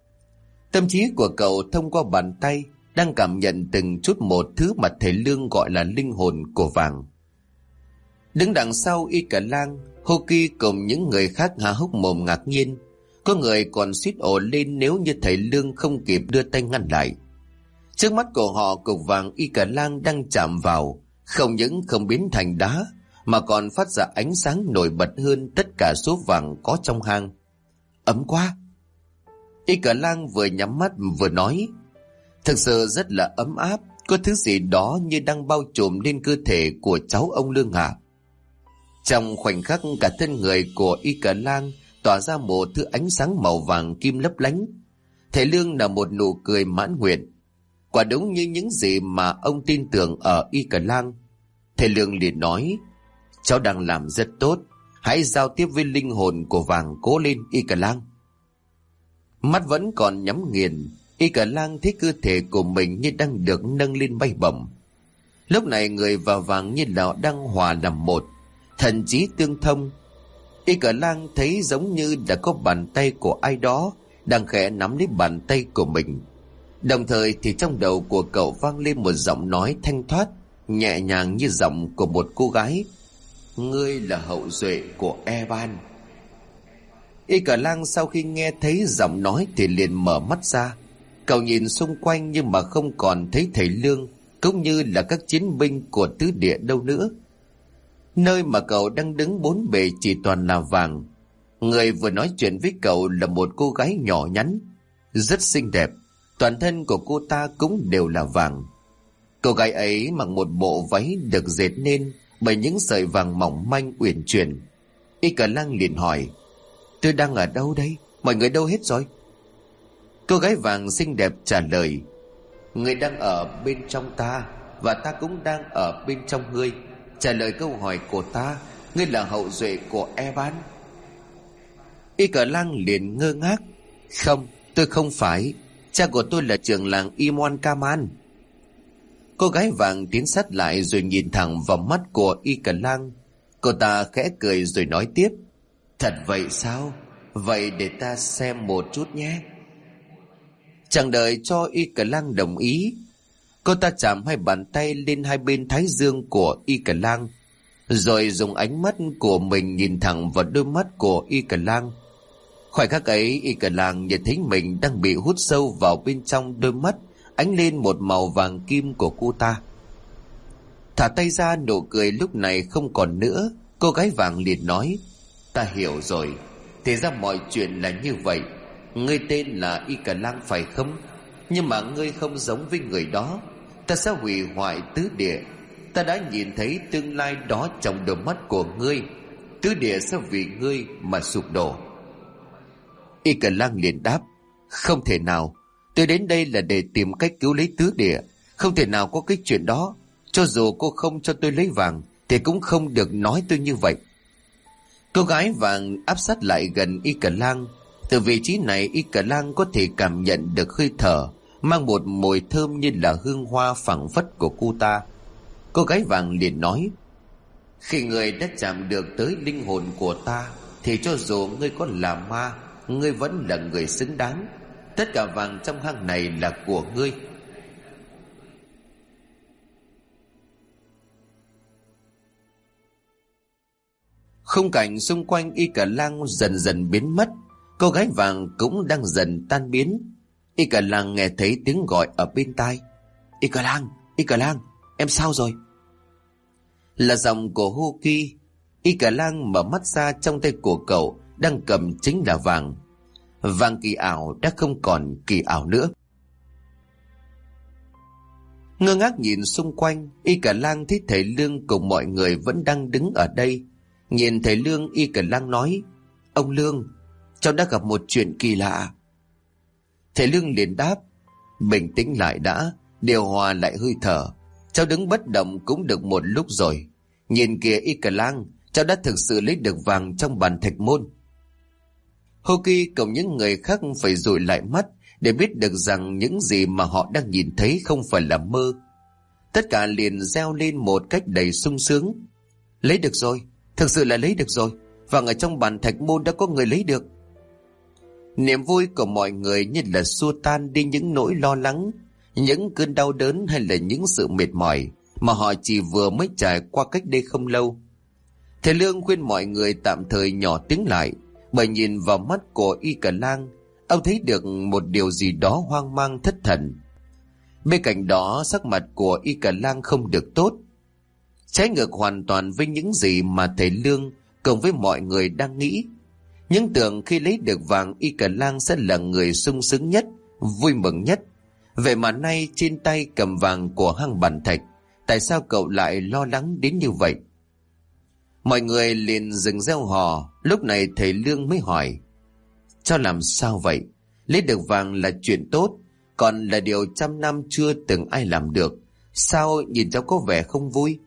Tâm trí của cậu thông qua bàn tay đang cảm nhận từng chút một thứ mà thầy Lương gọi là linh hồn của vàng. Đứng đằng sau Y Cờ Lăng, Hô Kỳ cùng những người khác há hốc mồm ngạc nhiên. Có người còn suýt ồ lên nếu như thầy Lương không kịp đưa tay ngăn lại. Trước mắt của họ, cục vàng Y Cờ Lăng đang chạm vào không những không biến thành đá, mà còn phát ra ánh sáng nổi bật hơn tất cả số vàng có trong hang. Ấm quá! Y Cờ Lăng vừa nhắm mắt vừa nói: thực sự rất là ấm áp, có thứ gì đó như đang bao trùm lên cơ thể của cháu ông Lương ạ. Trong khoảnh khắc, cả thân người của Y Cờ Lăng tỏa ra một thứ ánh sáng màu vàng kim lấp lánh. Thầy Lương là một nụ cười mãn nguyện. Quả đúng như những gì mà ông tin tưởng ở Y Cờ Lăng. Thầy Lương liền nói: cháu đang làm rất tốt, hãy giao tiếp với linh hồn của vàng, cố lên Y Cờ Lăng. Mắt vẫn còn nhắm nghiền, Y Cờ Lăng thấy cơ thể của mình như đang được nâng lên bay bổng. Lúc này người và vàng như là đang hòa làm một, thần trí tương thông. Y Cờ Lăng thấy giống như đã có bàn tay của ai đó đang khẽ nắm lấy bàn tay của mình. Đồng thời thì trong đầu của cậu vang lên một giọng nói thanh thoát, nhẹ nhàng như giọng của một cô gái: ngươi là hậu duệ của Eban. Y Cờ Lăng sau khi nghe thấy giọng nói thì liền mở mắt ra. Cậu nhìn xung quanh nhưng mà không còn thấy thầy Lương cũng như là các chiến binh của tứ địa đâu nữa. Nơi mà cậu đang đứng bốn bề chỉ toàn là vàng. Người vừa nói chuyện với cậu là một cô gái nhỏ nhắn, rất xinh đẹp. Toàn thân của cô ta cũng đều là vàng. Cô gái ấy mặc một bộ váy được dệt nên bởi những sợi vàng mỏng manh uyển chuyển. Y Cờ Lăng liền hỏi: tôi đang ở đâu đây? Mọi người đâu hết rồi? Cô gái vàng xinh đẹp trả lời: Ngươi đang ở bên trong ta, và ta cũng đang ở bên trong ngươi. Trả lời câu hỏi của ta, ngươi là hậu duệ của Eban? Y Cờ Lang liền ngơ ngác: Không, tôi không phải. Cha của tôi là trưởng làng Imon Kaman. Cô gái vàng tiến sát lại rồi nhìn thẳng vào mắt của Y Cờ Lang. Cô ta khẽ cười rồi nói tiếp: Thật vậy sao? Vậy để ta xem một chút nhé. Chẳng đợi cho Y Cờ Lang đồng ý, cô ta chạm hai bàn tay lên hai bên thái dương của Y Cờ Lang, rồi dùng ánh mắt của mình nhìn thẳng vào đôi mắt của Y Cờ Lang. Khoảnh khắc ấy, Y Cờ Lang nhận thấy mình đang bị hút sâu vào bên trong đôi mắt ánh lên một màu vàng kim của cô ta. Thả tay ra, nụ cười lúc này không còn nữa. Cô gái vàng liền nói: Ta hiểu rồi. Thì ra mọi chuyện là như vậy. Ngươi tên là Y Cờ Lang phải không? Nhưng mà ngươi không giống với người đó. Ta sẽ hủy hoại tứ địa. Ta đã nhìn thấy tương lai đó trong đôi mắt của ngươi. Tứ địa sẽ vì ngươi mà sụp đổ. Y Cờ Lang liền đáp: Không thể nào. Tôi đến đây là để tìm cách cứu lấy tứ địa. Không thể nào có cái chuyện đó. Cho dù cô không cho tôi lấy vàng thì cũng không được nói tôi như vậy. Cô gái vàng áp sát lại gần Y Cờ Lang. Từ vị trí này, Y Cờ Lang có thể cảm nhận được hơi thở mang một mùi thơm như là hương hoa phảng phất của cô ta. Cô gái vàng liền nói: Khi người đã chạm được tới linh hồn của ta thì cho dù ngươi có là ma, ngươi vẫn là người xứng đáng. Tất cả vàng trong hang này là của ngươi. Khung cảnh xung quanh Y Cờ Lang dần dần biến mất. Cô gái vàng cũng đang dần tan biến. Y Cờ Lang nghe thấy tiếng gọi ở bên tai: Y Cờ Lang, Y Cờ Lang, em sao rồi? Là giọng của Huki. Y Cờ Lang mở mắt ra, trong tay của cậu đang cầm chính là vàng. Vàng kỳ ảo đã không còn kỳ ảo nữa. Ngơ ngác nhìn xung quanh, Y Cờ Lang thấy thầy Lương cùng mọi người vẫn đang đứng ở đây. Nhìn thầy Lương, Y Cờ Lang nói: Ông Lương, cháu đã gặp một chuyện kỳ lạ. Thầy Lương liền đáp: Bình tĩnh lại đã, điều hòa lại hơi thở. Cháu đứng bất động cũng được một lúc rồi. Nhìn kìa Y Cờ Lang, cháu đã thực sự lấy được vàng trong bàn thạch môn. Hoki cùng những người khác phải dụi lại mắt để biết được rằng những gì mà họ đang nhìn thấy không phải là mơ. Tất cả liền reo lên một cách đầy sung sướng: Lấy được rồi, thực sự là lấy được rồi. Vàng ở trong bàn thạch môn đã có người lấy được. Niềm vui của mọi người như là xua tan đi những nỗi lo lắng, những cơn đau đớn hay là những sự mệt mỏi mà họ chỉ vừa mới trải qua cách đây không lâu. Thầy Lương khuyên mọi người tạm thời nhỏ tiếng lại, bởi nhìn vào mắt của Y Cờ Lang, ông thấy được một điều gì đó hoang mang thất thần. Bên cạnh đó, sắc mặt của Y Cờ Lang không được tốt, trái ngược hoàn toàn với những gì mà thầy Lương cùng với mọi người đang nghĩ. Những tưởng khi lấy được vàng, Y Cờ Lang sẽ là người sung sướng nhất, vui mừng nhất. Vậy mà nay trên tay cầm vàng của hang bàn thạch, tại sao cậu lại lo lắng đến như vậy? Mọi người liền dừng reo hò. Lúc này thầy Lương mới hỏi: Cho làm sao vậy? Lấy được vàng là chuyện tốt, còn là điều trăm năm chưa từng ai làm được. Sao nhìn cháu có vẻ không vui?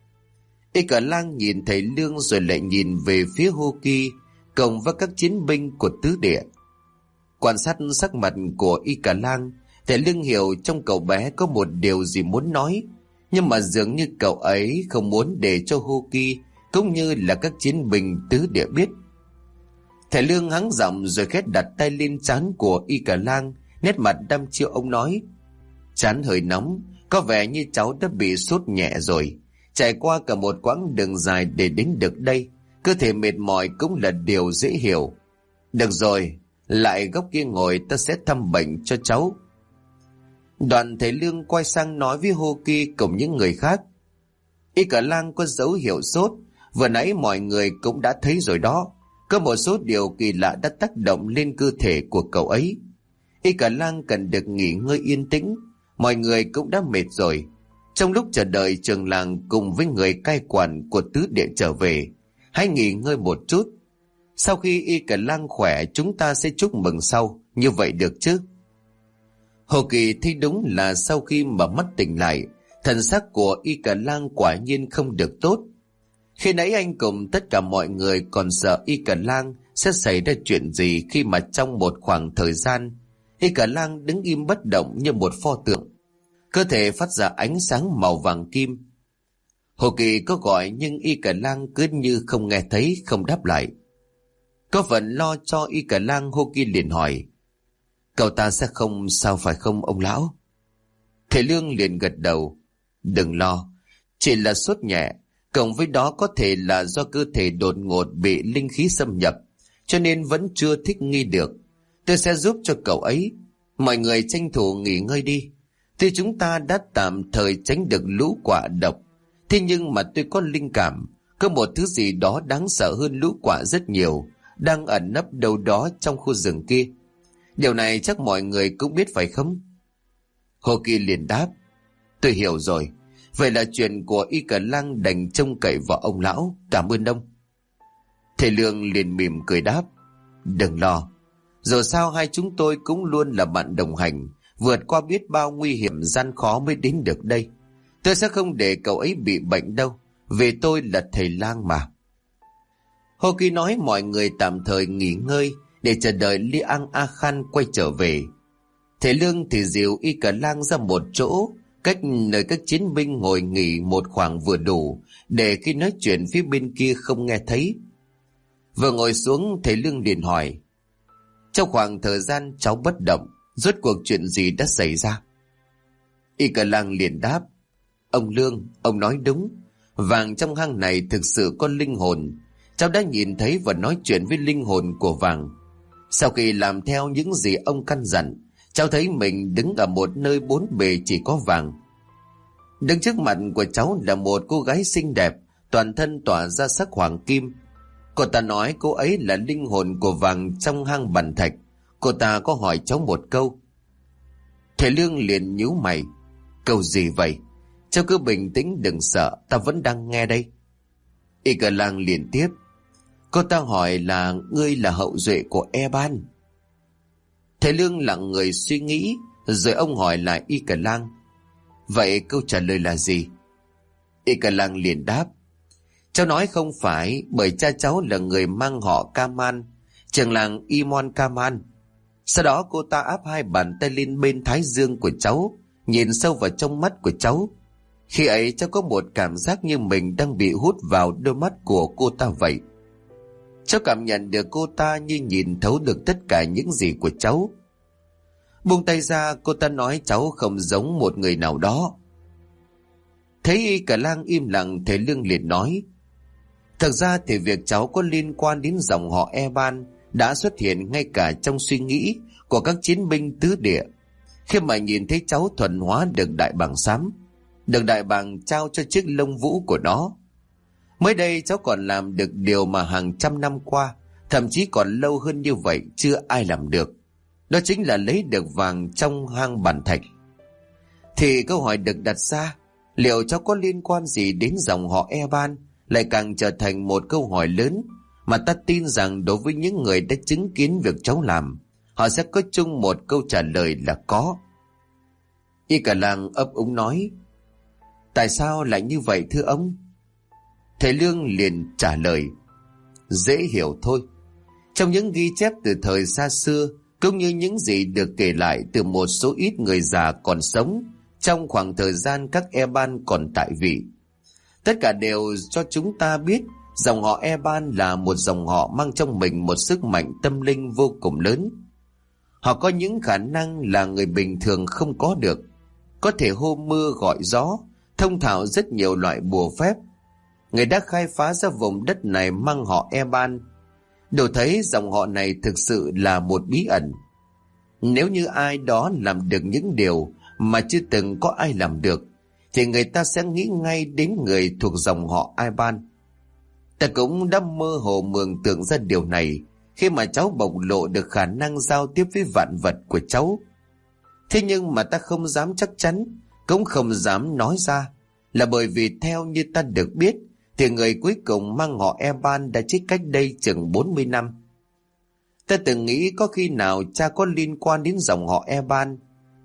Y Cờ Lang nhìn thầy Lương rồi lại nhìn về phía Hoki cộng với các chiến binh của tứ địa. Quan sát sắc mặt của Y Cờ Lang, thầy Lương hiểu trong cậu bé có một điều gì muốn nói, nhưng mà dường như cậu ấy không muốn để cho Hoki cũng như là các chiến binh tứ địa biết. Thầy Lương hắng giọng rồi khẽ đặt tay lên trán của Y Cờ Lang, nét mặt đăm chiêu. Ông nói: Trán hơi nóng, có vẻ như cháu đã bị sốt nhẹ rồi. Trải qua cả một quãng đường dài để đến được đây, cơ thể mệt mỏi cũng là điều dễ hiểu. Được rồi, lại góc kia ngồi, ta sẽ thăm bệnh cho cháu. Đoạn thầy Lương quay sang nói với Hoki cùng những người khác: Y Cờ Lang có dấu hiệu sốt, vừa nãy mọi người cũng đã thấy rồi đó. Có một số điều kỳ lạ đã tác động lên cơ thể của cậu ấy. Y Cờ Lang cần được nghỉ ngơi yên tĩnh. Mọi người cũng đã mệt rồi. Trong lúc chờ đợi trường làng cùng với người cai quản của tứ địa trở về, hãy nghỉ ngơi một chút. Sau khi Y Cờ Lang khỏe, chúng ta sẽ chúc mừng sau. Như vậy được chứ? Hồ Kỳ thấy đúng là sau khi mở mắt tỉnh lại, thần sắc của Y Cả Lang quả nhiên không được tốt. Khi nãy anh cùng tất cả mọi người còn sợ Y Cả Lang sẽ xảy ra chuyện gì khi mà trong một khoảng thời gian, Y Cả Lang đứng im bất động như một pho tượng, cơ thể phát ra ánh sáng màu vàng kim. Hồ Kỳ có gọi nhưng Y Cả Lang cứ như không nghe thấy, không đáp lại. Có phần lo cho Y Cả Lang, Hồ Kỳ liền hỏi: cậu ta sẽ không sao phải không ông lão? Thầy Lương liền gật đầu: đừng lo, chỉ là sốt nhẹ, cộng với đó có thể là do cơ thể đột ngột bị linh khí xâm nhập, cho nên vẫn chưa thích nghi được. Tôi sẽ giúp cho cậu ấy. Mọi người tranh thủ nghỉ ngơi đi. Tuy chúng ta đã tạm thời tránh được lũ quả độc, thế nhưng mà tôi có linh cảm có một thứ gì đó đáng sợ hơn lũ quả rất nhiều đang ẩn nấp đâu đó trong khu rừng kia. Điều này chắc mọi người cũng biết phải không? Hồ Kỳ liền đáp: tôi hiểu rồi. Vậy là chuyện của Y Cả Lang đành trông cậy vào ông lão. Cảm ơn ông. Thầy Lương liền mỉm cười đáp: đừng lo, dù sao hai chúng tôi cũng luôn là bạn đồng hành, vượt qua biết bao nguy hiểm gian khó mới đến được đây. Tôi sẽ không để cậu ấy bị bệnh đâu, vì tôi là thầy Lang mà. Hồ Kỳ nói mọi người tạm thời nghỉ ngơi để chờ đợi Li An A Khan quay trở về. Thầy Lương thì dìu Y Cả Lang ra một chỗ cách nơi các chiến binh ngồi nghỉ một khoảng vừa đủ, để khi nói chuyện phía bên kia không nghe thấy. Vừa ngồi xuống, thầy Lương liền hỏi: trong khoảng thời gian cháu bất động, rốt cuộc chuyện gì đã xảy ra? Y Cả Lang liền đáp: ông Lương, ông nói đúng. Vàng trong hang này thực sự có linh hồn. Cháu đã nhìn thấy và nói chuyện với linh hồn của vàng. Sau khi làm theo những gì ông căn dặn, cháu thấy mình đứng ở một nơi bốn bề chỉ có vàng. Đứng trước mặt của cháu là một cô gái xinh đẹp, toàn thân tỏa ra sắc hoàng kim. Cô ta nói cô ấy là linh hồn của vàng trong hang bằn thạch. Cô ta có hỏi cháu một câu. Thầy Lương liền nhíu mày: câu gì vậy? Cháu cứ bình tĩnh, đừng sợ, ta vẫn đang nghe đây. Y Cả Lang liền tiếp: cô ta hỏi là ngươi là hậu duệ của Eban. Thầy Lương lặng người suy nghĩ, rồi ông hỏi lại Y Cả Lang: vậy câu trả lời là gì? Y Cả Lang liền đáp: cháu nói không phải, bởi cha cháu là người mang họ Kaman, trưởng làng Imon Kaman. Sau đó cô ta áp hai bàn tay lên bên thái dương của cháu, nhìn sâu vào trong mắt của cháu. Khi ấy cháu có một cảm giác như mình đang bị hút vào đôi mắt của cô ta vậy. Cháu cảm nhận được cô ta như nhìn thấu được tất cả những gì của cháu. Buông tay ra, cô ta nói cháu không giống một người nào đó. Thấy Y Cả Lang im lặng, thầy Lương liền nói: thật ra thì việc cháu có liên quan đến dòng họ Eban đã xuất hiện ngay cả trong suy nghĩ của các chiến binh tứ địa, khi mà nhìn thấy cháu thuần hóa được đại bàng xám, được đại bàng trao cho chiếc lông vũ của nó. Mới đây cháu còn làm được điều mà hàng trăm năm qua, thậm chí còn lâu hơn như vậy, chưa ai làm được. Đó chính là lấy được vàng trong hang bằn thạch. Thì câu hỏi được đặt ra, liệu cháu có liên quan gì đến dòng họ Eban, lại càng trở thành một câu hỏi lớn mà ta tin rằng đối với những người đã chứng kiến việc cháu làm, họ sẽ có chung một câu trả lời là có. Y Cả Lang ấp úng nói: tại sao lại như vậy thưa ông? Thầy Lương liền trả lời: dễ hiểu thôi. Trong những ghi chép từ thời xa xưa, cũng như những gì được kể lại từ một số ít người già còn sống trong khoảng thời gian các Eban còn tại vị, tất cả đều cho chúng ta biết dòng họ Eban là một dòng họ mang trong mình một sức mạnh tâm linh vô cùng lớn. Họ có những khả năng là người bình thường không có được, có thể hô mưa gọi gió, thông thạo rất nhiều loại bùa phép. Người đã khai phá ra vùng đất này mang họ Eban, đủ thấy dòng họ này thực sự là một bí ẩn. Nếu như ai đó làm được những điều mà chưa từng có ai làm được, thì người ta sẽ nghĩ ngay đến người thuộc dòng họ Eban. Ta cũng đã mơ hồ mường tượng ra điều này khi mà cháu bộc lộ được khả năng giao tiếp với vạn vật của cháu. Thế nhưng mà ta không dám chắc chắn, cũng không dám nói ra, là bởi vì theo như ta được biết thì người cuối cùng mang họ Eban đã chết cách đây chừng 40 năm. Ta từng nghĩ có khi nào cha có liên quan đến dòng họ Eban,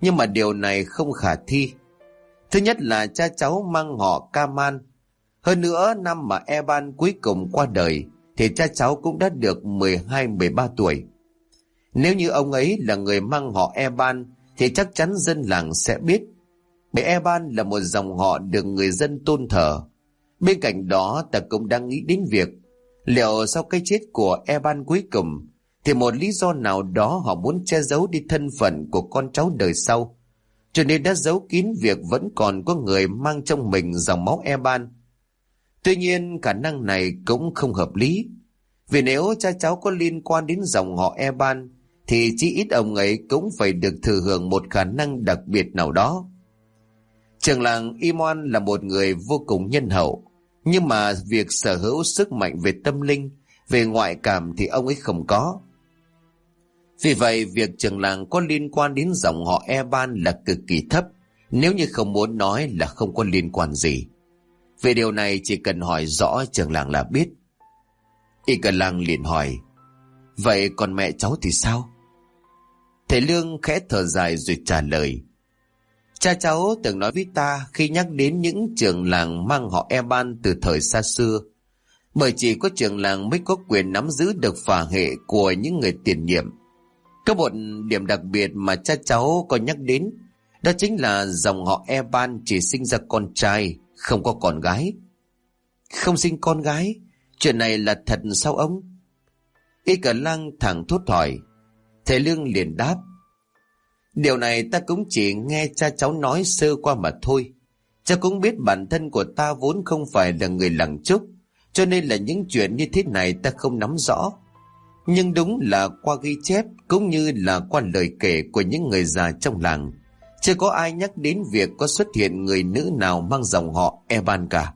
nhưng mà điều này không khả thi. Thứ nhất là cha cháu mang họ Kaman. Hơn nữa năm mà Eban cuối cùng qua đời thì cha cháu cũng đã được 12-13 tuổi. Nếu như ông ấy là người mang họ Eban thì chắc chắn dân làng sẽ biết. Bởi Eban là một dòng họ được người dân tôn thờ. Bên cạnh đó ta cũng đang nghĩ đến việc liệu sau cái chết của Eban cuối cùng thì một lý do nào đó họ muốn che giấu đi thân phận của con cháu đời sau, cho nên đã giấu kín việc vẫn còn có người mang trong mình dòng máu Eban. Tuy nhiên khả năng này cũng không hợp lý, vì nếu cha cháu có liên quan đến dòng họ Eban thì chí ít ông ấy cũng phải được thừa hưởng một khả năng đặc biệt nào đó. Trưởng làng Imoan là một người vô cùng nhân hậu, nhưng mà việc sở hữu sức mạnh về tâm linh, về ngoại cảm thì ông ấy không có. Vì vậy việc trưởng làng có liên quan đến dòng họ Eban là cực kỳ thấp, nếu như không muốn nói là không có liên quan gì. Về điều này chỉ cần hỏi rõ trưởng làng là biết. Y Cờ Lang liền hỏi, vậy còn mẹ cháu thì sao? Thầy Lương khẽ thở dài rồi trả lời, cha cháu từng nói với ta khi nhắc đến những trưởng làng mang họ Eban từ thời xa xưa, bởi chỉ có trưởng làng mới có quyền nắm giữ được phả hệ của những người tiền nhiệm. Có một điểm đặc biệt mà cha cháu có nhắc đến, đó chính là dòng họ Eban chỉ sinh ra con trai, không có con gái. Không sinh con gái? Chuyện này là thật sao ông? Y Cờ Lang thẳng thốt hỏi. Thầy Lương liền đáp, điều này ta cũng chỉ nghe cha cháu nói sơ qua mà thôi. Cha cũng biết bản thân của ta vốn không phải là người làng Trúc, cho nên là những chuyện như thế này ta không nắm rõ. Nhưng đúng là qua ghi chép cũng như là qua lời kể của những người già trong làng, chưa có ai nhắc đến việc có xuất hiện người nữ nào mang dòng họ Eban cả.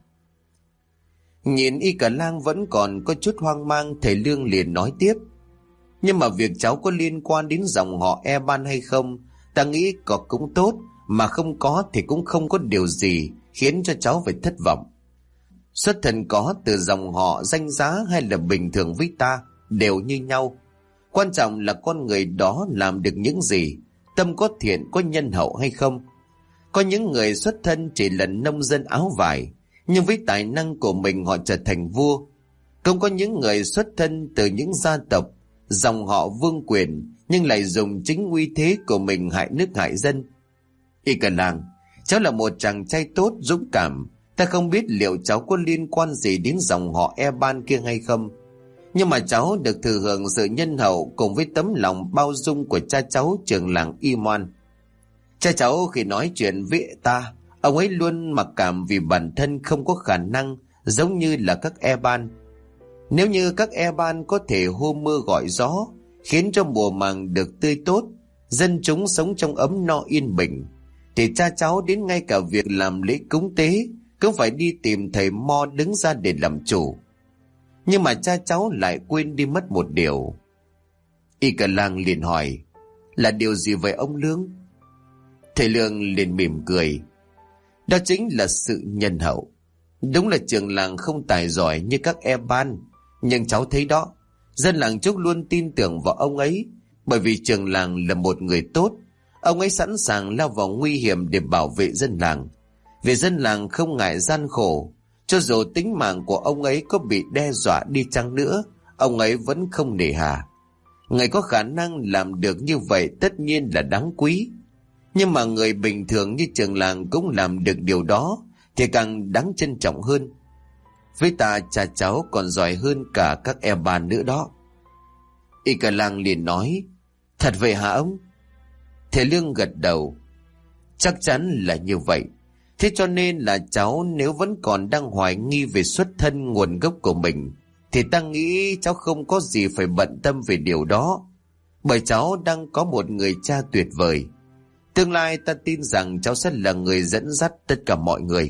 Nhìn Y Cờ Lang vẫn còn có chút hoang mang, thầy Lương liền nói tiếp, nhưng mà việc cháu có liên quan đến dòng họ Eban hay không, ta nghĩ có cũng tốt, mà không có thì cũng không có điều gì khiến cho cháu phải thất vọng. Xuất thân có từ dòng họ danh giá hay là bình thường với ta đều như nhau. Quan trọng là con người đó làm được những gì, tâm có thiện, có nhân hậu hay không. Có những người xuất thân chỉ là nông dân áo vải, nhưng với tài năng của mình họ trở thành vua. Cũng có những người xuất thân từ những gia tộc, dòng họ vương quyền, nhưng lại dùng chính uy thế của mình hại nước hại dân. Y Cờ Lang, cháu là một chàng trai tốt, dũng cảm. Ta không biết liệu cháu có liên quan gì đến dòng họ Eban kia hay không, nhưng mà cháu được thừa hưởng sự nhân hậu cùng với tấm lòng bao dung của cha cháu trưởng làng Imoan. Cha cháu khi nói chuyện với ta, ông ấy luôn mặc cảm vì bản thân không có khả năng giống như là các Eban. Nếu như các Eban có thể hô mưa gọi gió, khiến cho mùa màng được tươi tốt, dân chúng sống trong ấm no yên bình, thì cha cháu đến ngay cả việc làm lễ cúng tế cũng phải đi tìm thầy Mo đứng ra để làm chủ. Nhưng mà cha cháu lại quên đi mất một điều. Y Cờ Lang liền hỏi, là điều gì vậy ông Lương? Thầy Lương liền mỉm cười, đó chính là sự nhân hậu. Đúng là trường làng không tài giỏi như các Eban, nhưng cháu thấy đó, dân làng Trúc luôn tin tưởng vào ông ấy, bởi vì trường làng là một người tốt. Ông ấy sẵn sàng lao vào nguy hiểm để bảo vệ dân làng, vì dân làng không ngại gian khổ. Cho dù tính mạng của ông ấy có bị đe dọa đi chăng nữa, ông ấy vẫn không nề hà. Người có khả năng làm được như vậy tất nhiên là đáng quý, nhưng mà người bình thường như trường làng cũng làm được điều đó thì càng đáng trân trọng hơn. Với ta, cha cháu còn giỏi hơn cả các Eban nữa đó. Y Cờ Lang liền nói, thật vậy hả ông? Thầy Lương gật đầu, chắc chắn là như vậy. Thế cho nên là cháu nếu vẫn còn đang hoài nghi về xuất thân nguồn gốc của mình, thì ta nghĩ cháu không có gì phải bận tâm về điều đó, bởi cháu đang có một người cha tuyệt vời. Tương lai ta tin rằng cháu sẽ là người dẫn dắt tất cả mọi người.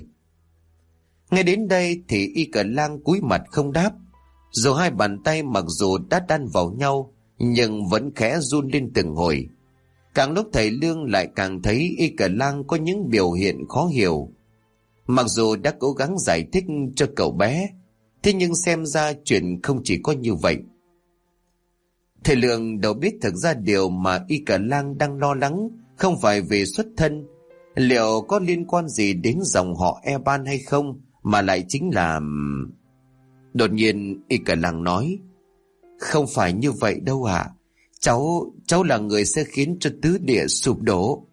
Ngay đến đây thì Y Cờ Lang cúi mặt không đáp, dù hai bàn tay mặc dù đã đan vào nhau nhưng vẫn khẽ run lên từng hồi. Càng lúc thầy Lương lại càng thấy Y Cờ Lang có những biểu hiện khó hiểu. Mặc dù đã cố gắng giải thích cho cậu bé, thế nhưng xem ra chuyện không chỉ có như vậy. Thầy Lương đâu biết thực ra điều mà Y Cờ Lang đang lo lắng không phải vì xuất thân. Liệu có liên quan gì đến dòng họ Eban hay không, mà lại chính là... Đột nhiên Y Cả Lăng nói, không phải như vậy đâu ạ. Cháu là người sẽ khiến cho tứ địa sụp đổ.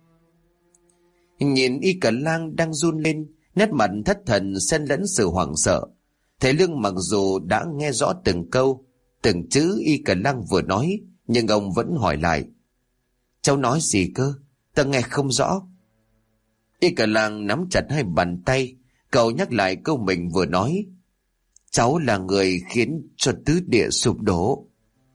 Nhìn Y Cả Lăng đang run lên, nét mặt thất thần xen lẫn sự hoảng sợ. Thầy Lương mặc dù đã nghe rõ từng câu, từng chữ Y Cả Lăng vừa nói, nhưng ông vẫn hỏi lại, cháu nói gì cơ? Ta nghe không rõ. Y Cả Lăng nắm chặt hai bàn tay, cậu nhắc lại câu mình vừa nói, cháu là người khiến cho tứ địa sụp đổ.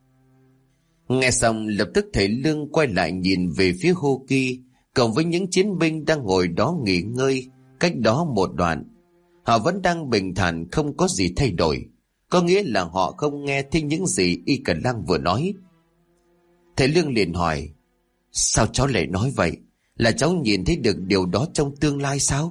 Nghe xong lập tức thầy Lương quay lại nhìn về phía Hô Kỳ cộng với những chiến binh đang ngồi đó nghỉ ngơi cách đó một đoạn. Họ vẫn đang bình thản, không có gì thay đổi, có nghĩa là họ không nghe thấy những gì Y Cả Lăng vừa nói. Thầy Lương liền hỏi, sao cháu lại nói vậy? Là cháu nhìn thấy được điều đó trong tương lai sao?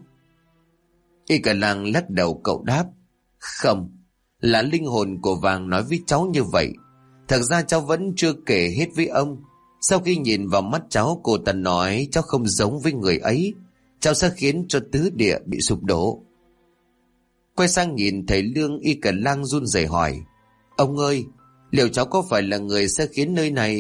Y Cả Lăng lắc đầu, cậu đáp, không, là linh hồn của Vàng nói với cháu như vậy. Thật ra cháu vẫn chưa kể hết với ông. Sau khi nhìn vào mắt cháu, cô ta nói cháu không giống với người ấy, cháu sẽ khiến cho tứ địa bị sụp đổ. Quay sang nhìn thầy Lương, Y Cả Lăng run rẩy hỏi, ông ơi, liệu cháu có phải là người sẽ khiến nơi này...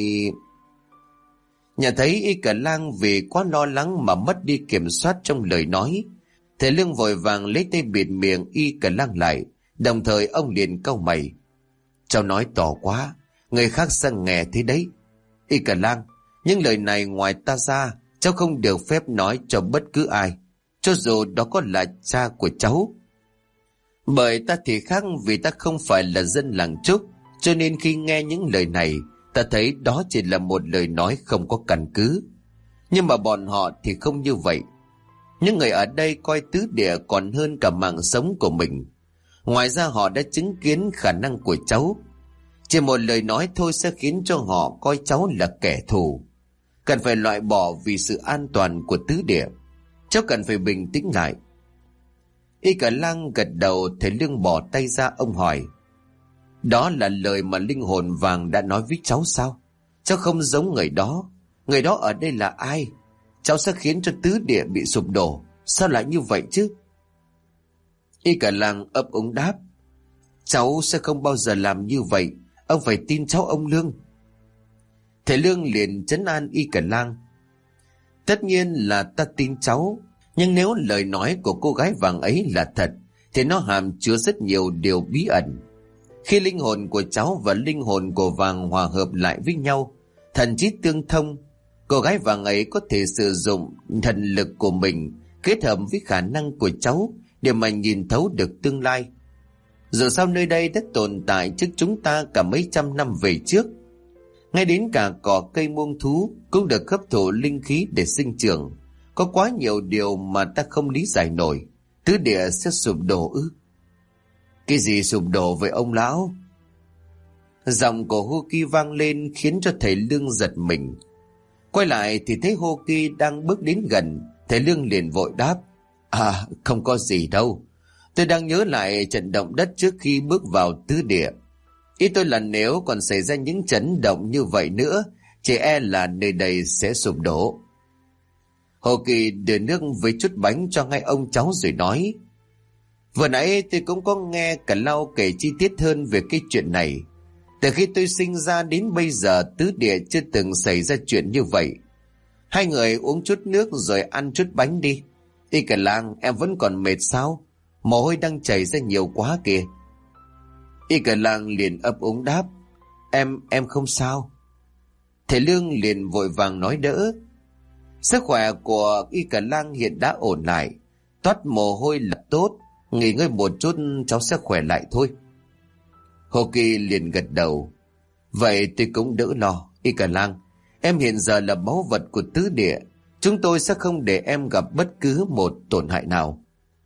Nhà thấy Y Cả Lăng vì quá lo lắng mà mất đi kiểm soát trong lời nói, thầy Lương vội vàng lấy tay bịt miệng Y Cả Lăng lại, đồng thời ông liền cau mày, cháu nói to quá, người khác sẽ nghe thế đấy. Y Cả Lăng, những lời này ngoài ta ra, cháu không được phép nói cho bất cứ ai, cho dù đó có là cha của cháu. Bởi ta thì khác, vì ta không phải là dân làng Trúc, cho nên khi nghe những lời này, ta thấy đó chỉ là một lời nói không có căn cứ. Nhưng mà bọn họ thì không như vậy. Những người ở đây coi tứ địa còn hơn cả mạng sống của mình. Ngoài ra họ đã chứng kiến khả năng của cháu. Chỉ một lời nói thôi sẽ khiến cho họ coi cháu là kẻ thù. Cần phải loại bỏ vì sự an toàn của tứ địa. Cháu cần phải bình tĩnh lại. Y Cả Lăng gật đầu. Thầy Lương bỏ tay ra, ông hỏi, đó là lời mà linh hồn Vàng đã nói với cháu sao? Cháu không giống người đó. Người đó ở đây là ai? Cháu sẽ khiến cho tứ địa bị sụp đổ. Sao lại như vậy chứ? Y Cả Lăng ấp úng đáp, cháu sẽ không bao giờ làm như vậy. Ông phải tin cháu ông Lương. Thầy Lương liền trấn an Y Cả Lăng, tất nhiên là ta tin cháu, nhưng nếu lời nói của cô gái Vàng ấy là thật, thì nó hàm chứa rất nhiều điều bí ẩn. Khi linh hồn của cháu và linh hồn của Vàng hòa hợp lại với nhau, thần trí tương thông, cô gái Vàng ấy có thể sử dụng thần lực của mình kết hợp với khả năng của cháu để mà nhìn thấu được tương lai. Dù sao nơi đây đã tồn tại trước chúng ta cả mấy trăm năm về trước. Ngay đến cả cỏ cây muông thú cũng được hấp thụ linh khí để sinh trưởng. Có quá nhiều điều mà ta không lý giải nổi. Tứ địa sẽ sụp đổ ư? Cái gì sụp đổ với ông lão? Giọng của Hô Kỳ vang lên khiến cho thầy Lương giật mình. Quay lại thì thấy Hô Kỳ đang bước đến gần. Thầy Lương liền vội đáp, không có gì đâu. Tôi đang nhớ lại trận động đất trước khi bước vào tứ địa. Ý tôi là nếu còn xảy ra những chấn động như vậy nữa, chỉ e là nơi đây sẽ sụp đổ. Hồ Kỳ đưa nước với chút bánh cho ngay ông cháu rồi nói, vừa nãy tôi cũng có nghe cả Lau kể chi tiết hơn về cái chuyện này. Từ khi tôi sinh ra đến bây giờ, tứ địa chưa từng xảy ra chuyện như vậy. Hai người uống chút nước rồi ăn chút bánh đi. Y Cả Lăng, em vẫn còn mệt sao? Mồ hôi đang chảy ra nhiều quá kìa. Y Cả Lăng liền ấp úng đáp, em không sao. Thầy Lương liền vội vàng nói đỡ. Sức khỏe của Y Cả Lăng hiện đã ổn lại, toát mồ hôi là tốt, nghỉ ngơi một chút cháu sẽ khỏe lại thôi. Hồ Kỳ liền gật đầu, vậy tôi cũng đỡ lo. Y Cả Lăng, em hiện giờ là báu vật của tứ địa, chúng tôi sẽ không để em gặp bất cứ một tổn hại nào.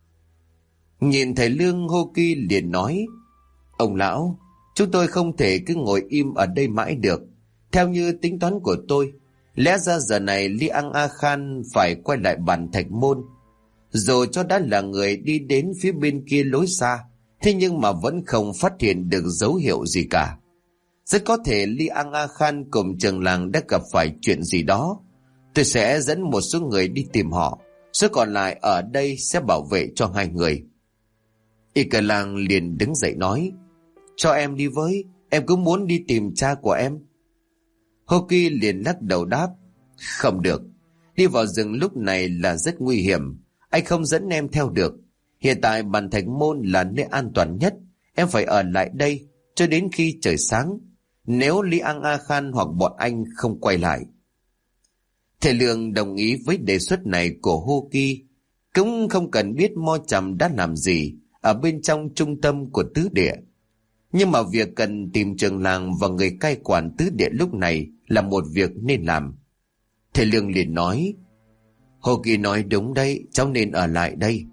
Nhìn thầy Lương, Hồ Kỳ liền nói, ông lão, chúng tôi không thể cứ ngồi im ở đây mãi được. Theo như tính toán của tôi, lẽ ra giờ này Li Ang A Khan phải quay lại bản Thạch Môn. Dù cho đã là người đi đến phía bên kia lối xa, thế nhưng mà vẫn không phát hiện được dấu hiệu gì cả. Rất có thể Li Ang A Khan cùng trường làng đã gặp phải chuyện gì đó. Tôi sẽ dẫn một số người đi tìm họ, số còn lại ở đây sẽ bảo vệ cho hai người. Y Cờ Lang liền đứng dậy nói, cho em đi với, em cũng muốn đi tìm cha của em. Hoki liền lắc đầu đáp, không được, đi vào rừng lúc này là rất nguy hiểm, anh không dẫn em theo được. Hiện tại Bàn Thạch Môn là nơi an toàn nhất, em phải ở lại đây cho đến khi trời sáng, nếu Lý Ang A Khan hoặc bọn anh không quay lại. Thầy Lương đồng ý với đề xuất này của Hoki, cũng không cần biết Mo Trầm đã làm gì ở bên trong trung tâm của tứ địa. Nhưng mà việc cần tìm trường làng và người cai quản tứ địa lúc này là một việc nên làm. Thầy Lương liền nói, Hoki nói đúng đấy, cháu nên ở lại đây.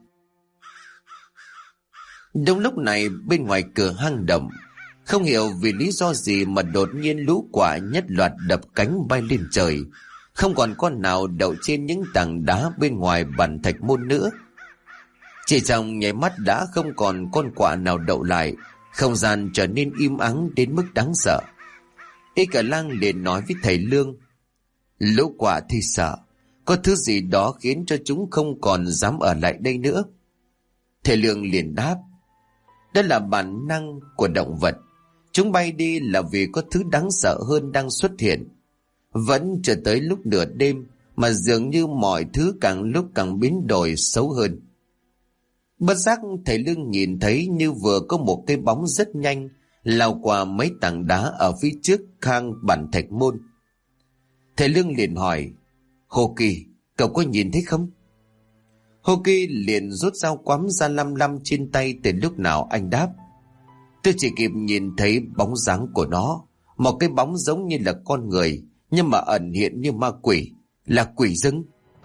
Đúng lúc này bên ngoài cửa hang động, không hiểu vì lý do gì mà đột nhiên lũ quạ nhất loạt đập cánh bay lên trời, không còn con nào đậu trên những tảng đá bên ngoài Bàn Thạch Môn nữa. Chỉ trong nháy mắt đã không còn con quạ nào đậu lại, không gian trở nên im ắng đến mức đáng sợ. Y Cờ Lang liền nói với thầy Lương, lũ quạ thì sợ, có thứ gì đó khiến cho chúng không còn dám ở lại đây nữa. Thầy Lương liền đáp, đó là bản năng của động vật, chúng bay đi là vì có thứ đáng sợ hơn đang xuất hiện. Vẫn chưa tới lúc nửa đêm mà dường như mọi thứ càng lúc càng biến đổi xấu hơn. Bất giác thầy Lương nhìn thấy như vừa có một cái bóng rất nhanh lao qua mấy tảng đá ở phía trước hang Bàn Thạch Môn. Thầy Lương liền hỏi, Hoki, cậu có nhìn thấy không? Hoki liền rút dao quắm ra lăm lăm trên tay. Từ lúc nào anh đáp, tôi chỉ kịp nhìn thấy bóng dáng của nó, một cái bóng giống như là con người nhưng mà ẩn hiện như ma quỷ, là quỷ dưng.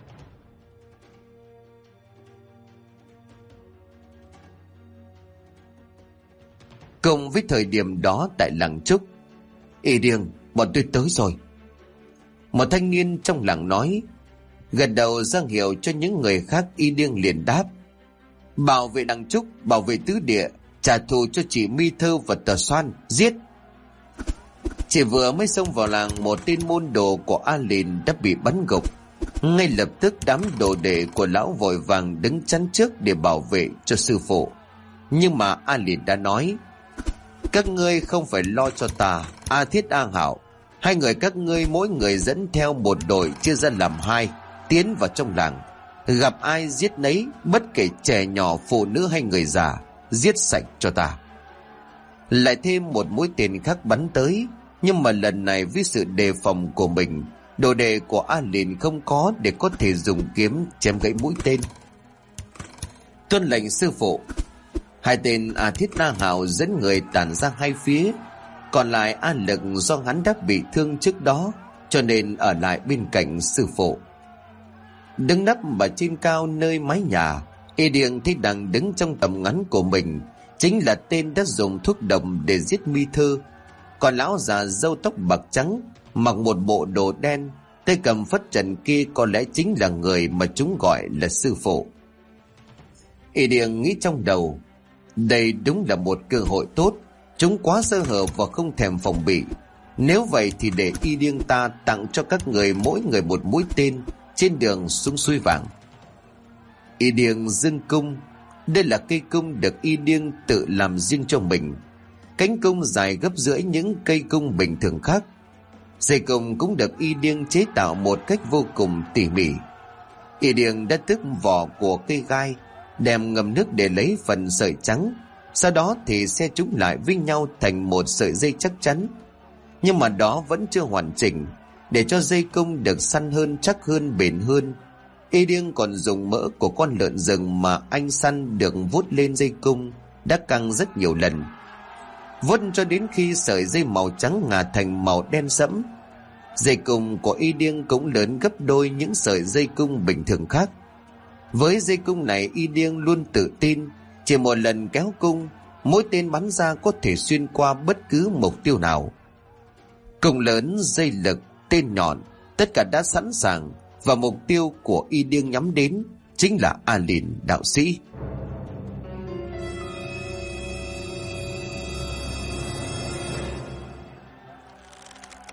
Cùng với thời điểm đó tại làng Trúc, Y Điêng, bọn tôi tới rồi. Một thanh niên trong làng nói, gật đầu ra hiệu cho những người khác. Y Điêng liền đáp, bảo vệ làng Trúc, bảo vệ tứ địa, trả thù cho chị Mi Thơ và Tờ Xoan, giết. Chỉ vừa mới xông vào làng, một tên môn đồ của A Lìn đã bị bắn gục. Ngay lập tức đám đồ đệ của lão vội vàng đứng chắn trước để bảo vệ cho sư phụ. Nhưng mà A Lìn đã nói, các ngươi không phải lo cho ta, A Thiết A Hảo, hai người các ngươi mỗi người dẫn theo một đội chia ra làm hai, tiến vào trong làng, gặp ai giết nấy, bất kể trẻ nhỏ, phụ nữ hay người già, giết sạch cho ta. Lại thêm một mũi tên khác bắn tới, nhưng mà lần này với sự đề phòng của mình, đồ đệ của A Lìn không có để có thể dùng kiếm chém gãy mũi tên. Tuân lệnh sư phụ. Hai tên A Thiết A Hảo dẫn người tản ra hai phía, còn lại A Lực do hắn đã bị thương trước đó cho nên ở lại bên cạnh sư phụ. Đứng nấp ở trên cao nơi mái nhà, Y Điêng thấy đang đứng trong tầm ngắn của mình chính là tên đã dùng thuốc độc để giết Mi Thư. Còn lão già râu tóc bạc trắng, mặc một bộ đồ đen, tay cầm phất trần kia có lẽ chính là người mà chúng gọi là sư phụ. Y Điêng nghĩ trong đầu, đây đúng là một cơ hội tốt, chúng quá sơ hở và không thèm phòng bị. Nếu vậy thì để Y Điêng ta tặng cho các người mỗi người một mũi tên trên đường xuống suối vàng. Y Điêng dâng cung. Đây là cây cung được Y Điêng tự làm riêng cho mình. Cánh cung dài gấp rưỡi những cây cung bình thường khác. Dây cung cũng được Y Điêng chế tạo một cách vô cùng tỉ mỉ. Y Điêng đã tước vỏ của cây gai, đem ngâm nước để lấy phần sợi trắng, sau đó thì xe chúng lại với nhau thành một sợi dây chắc chắn. Nhưng mà đó vẫn chưa hoàn chỉnh. Để cho dây cung được săn hơn, chắc hơn, bền hơn, Y Điêng còn dùng mỡ của con lợn rừng mà anh săn được vuốt lên dây cung, đã căng rất nhiều lần, vuốt cho đến khi sợi dây màu trắng ngả thành màu đen sẫm. Dây cung của Y Điêng cũng lớn gấp đôi những sợi dây cung bình thường khác. Với dây cung này, Y Điêng luôn tự tin, chỉ một lần kéo cung, mỗi tên bắn ra có thể xuyên qua bất cứ mục tiêu nào. Cung lớn, dây lực, tên nhọn, tất cả đã sẵn sàng, và mục tiêu của Y Điêng nhắm đến chính là A Lìn đạo sĩ.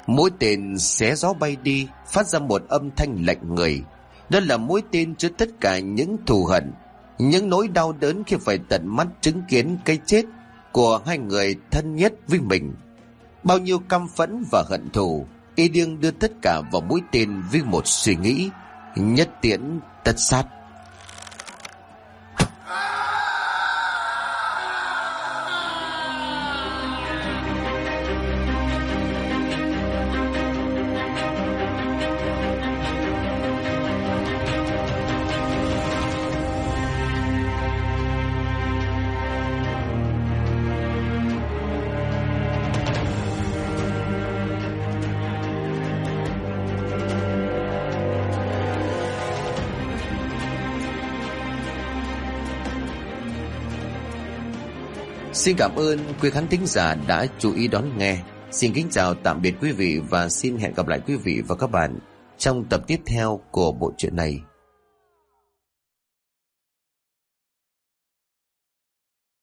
Mũi tên xé gió bay đi, phát ra một âm thanh lạnh người. Đó là mũi tên chứa tất cả những thù hận, những nỗi đau đớn khi phải tận mắt chứng kiến cái chết của hai người thân nhất với mình. Bao nhiêu căm phẫn và hận thù, y điêng đưa tất cả vào mũi tên với một suy nghĩ: nhất tiễn tất sát. Xin cảm ơn quý khán thính giả đã chú ý đón nghe. Xin kính chào tạm biệt quý vị và xin hẹn gặp lại quý vị và các bạn trong tập tiếp theo của bộ truyện này.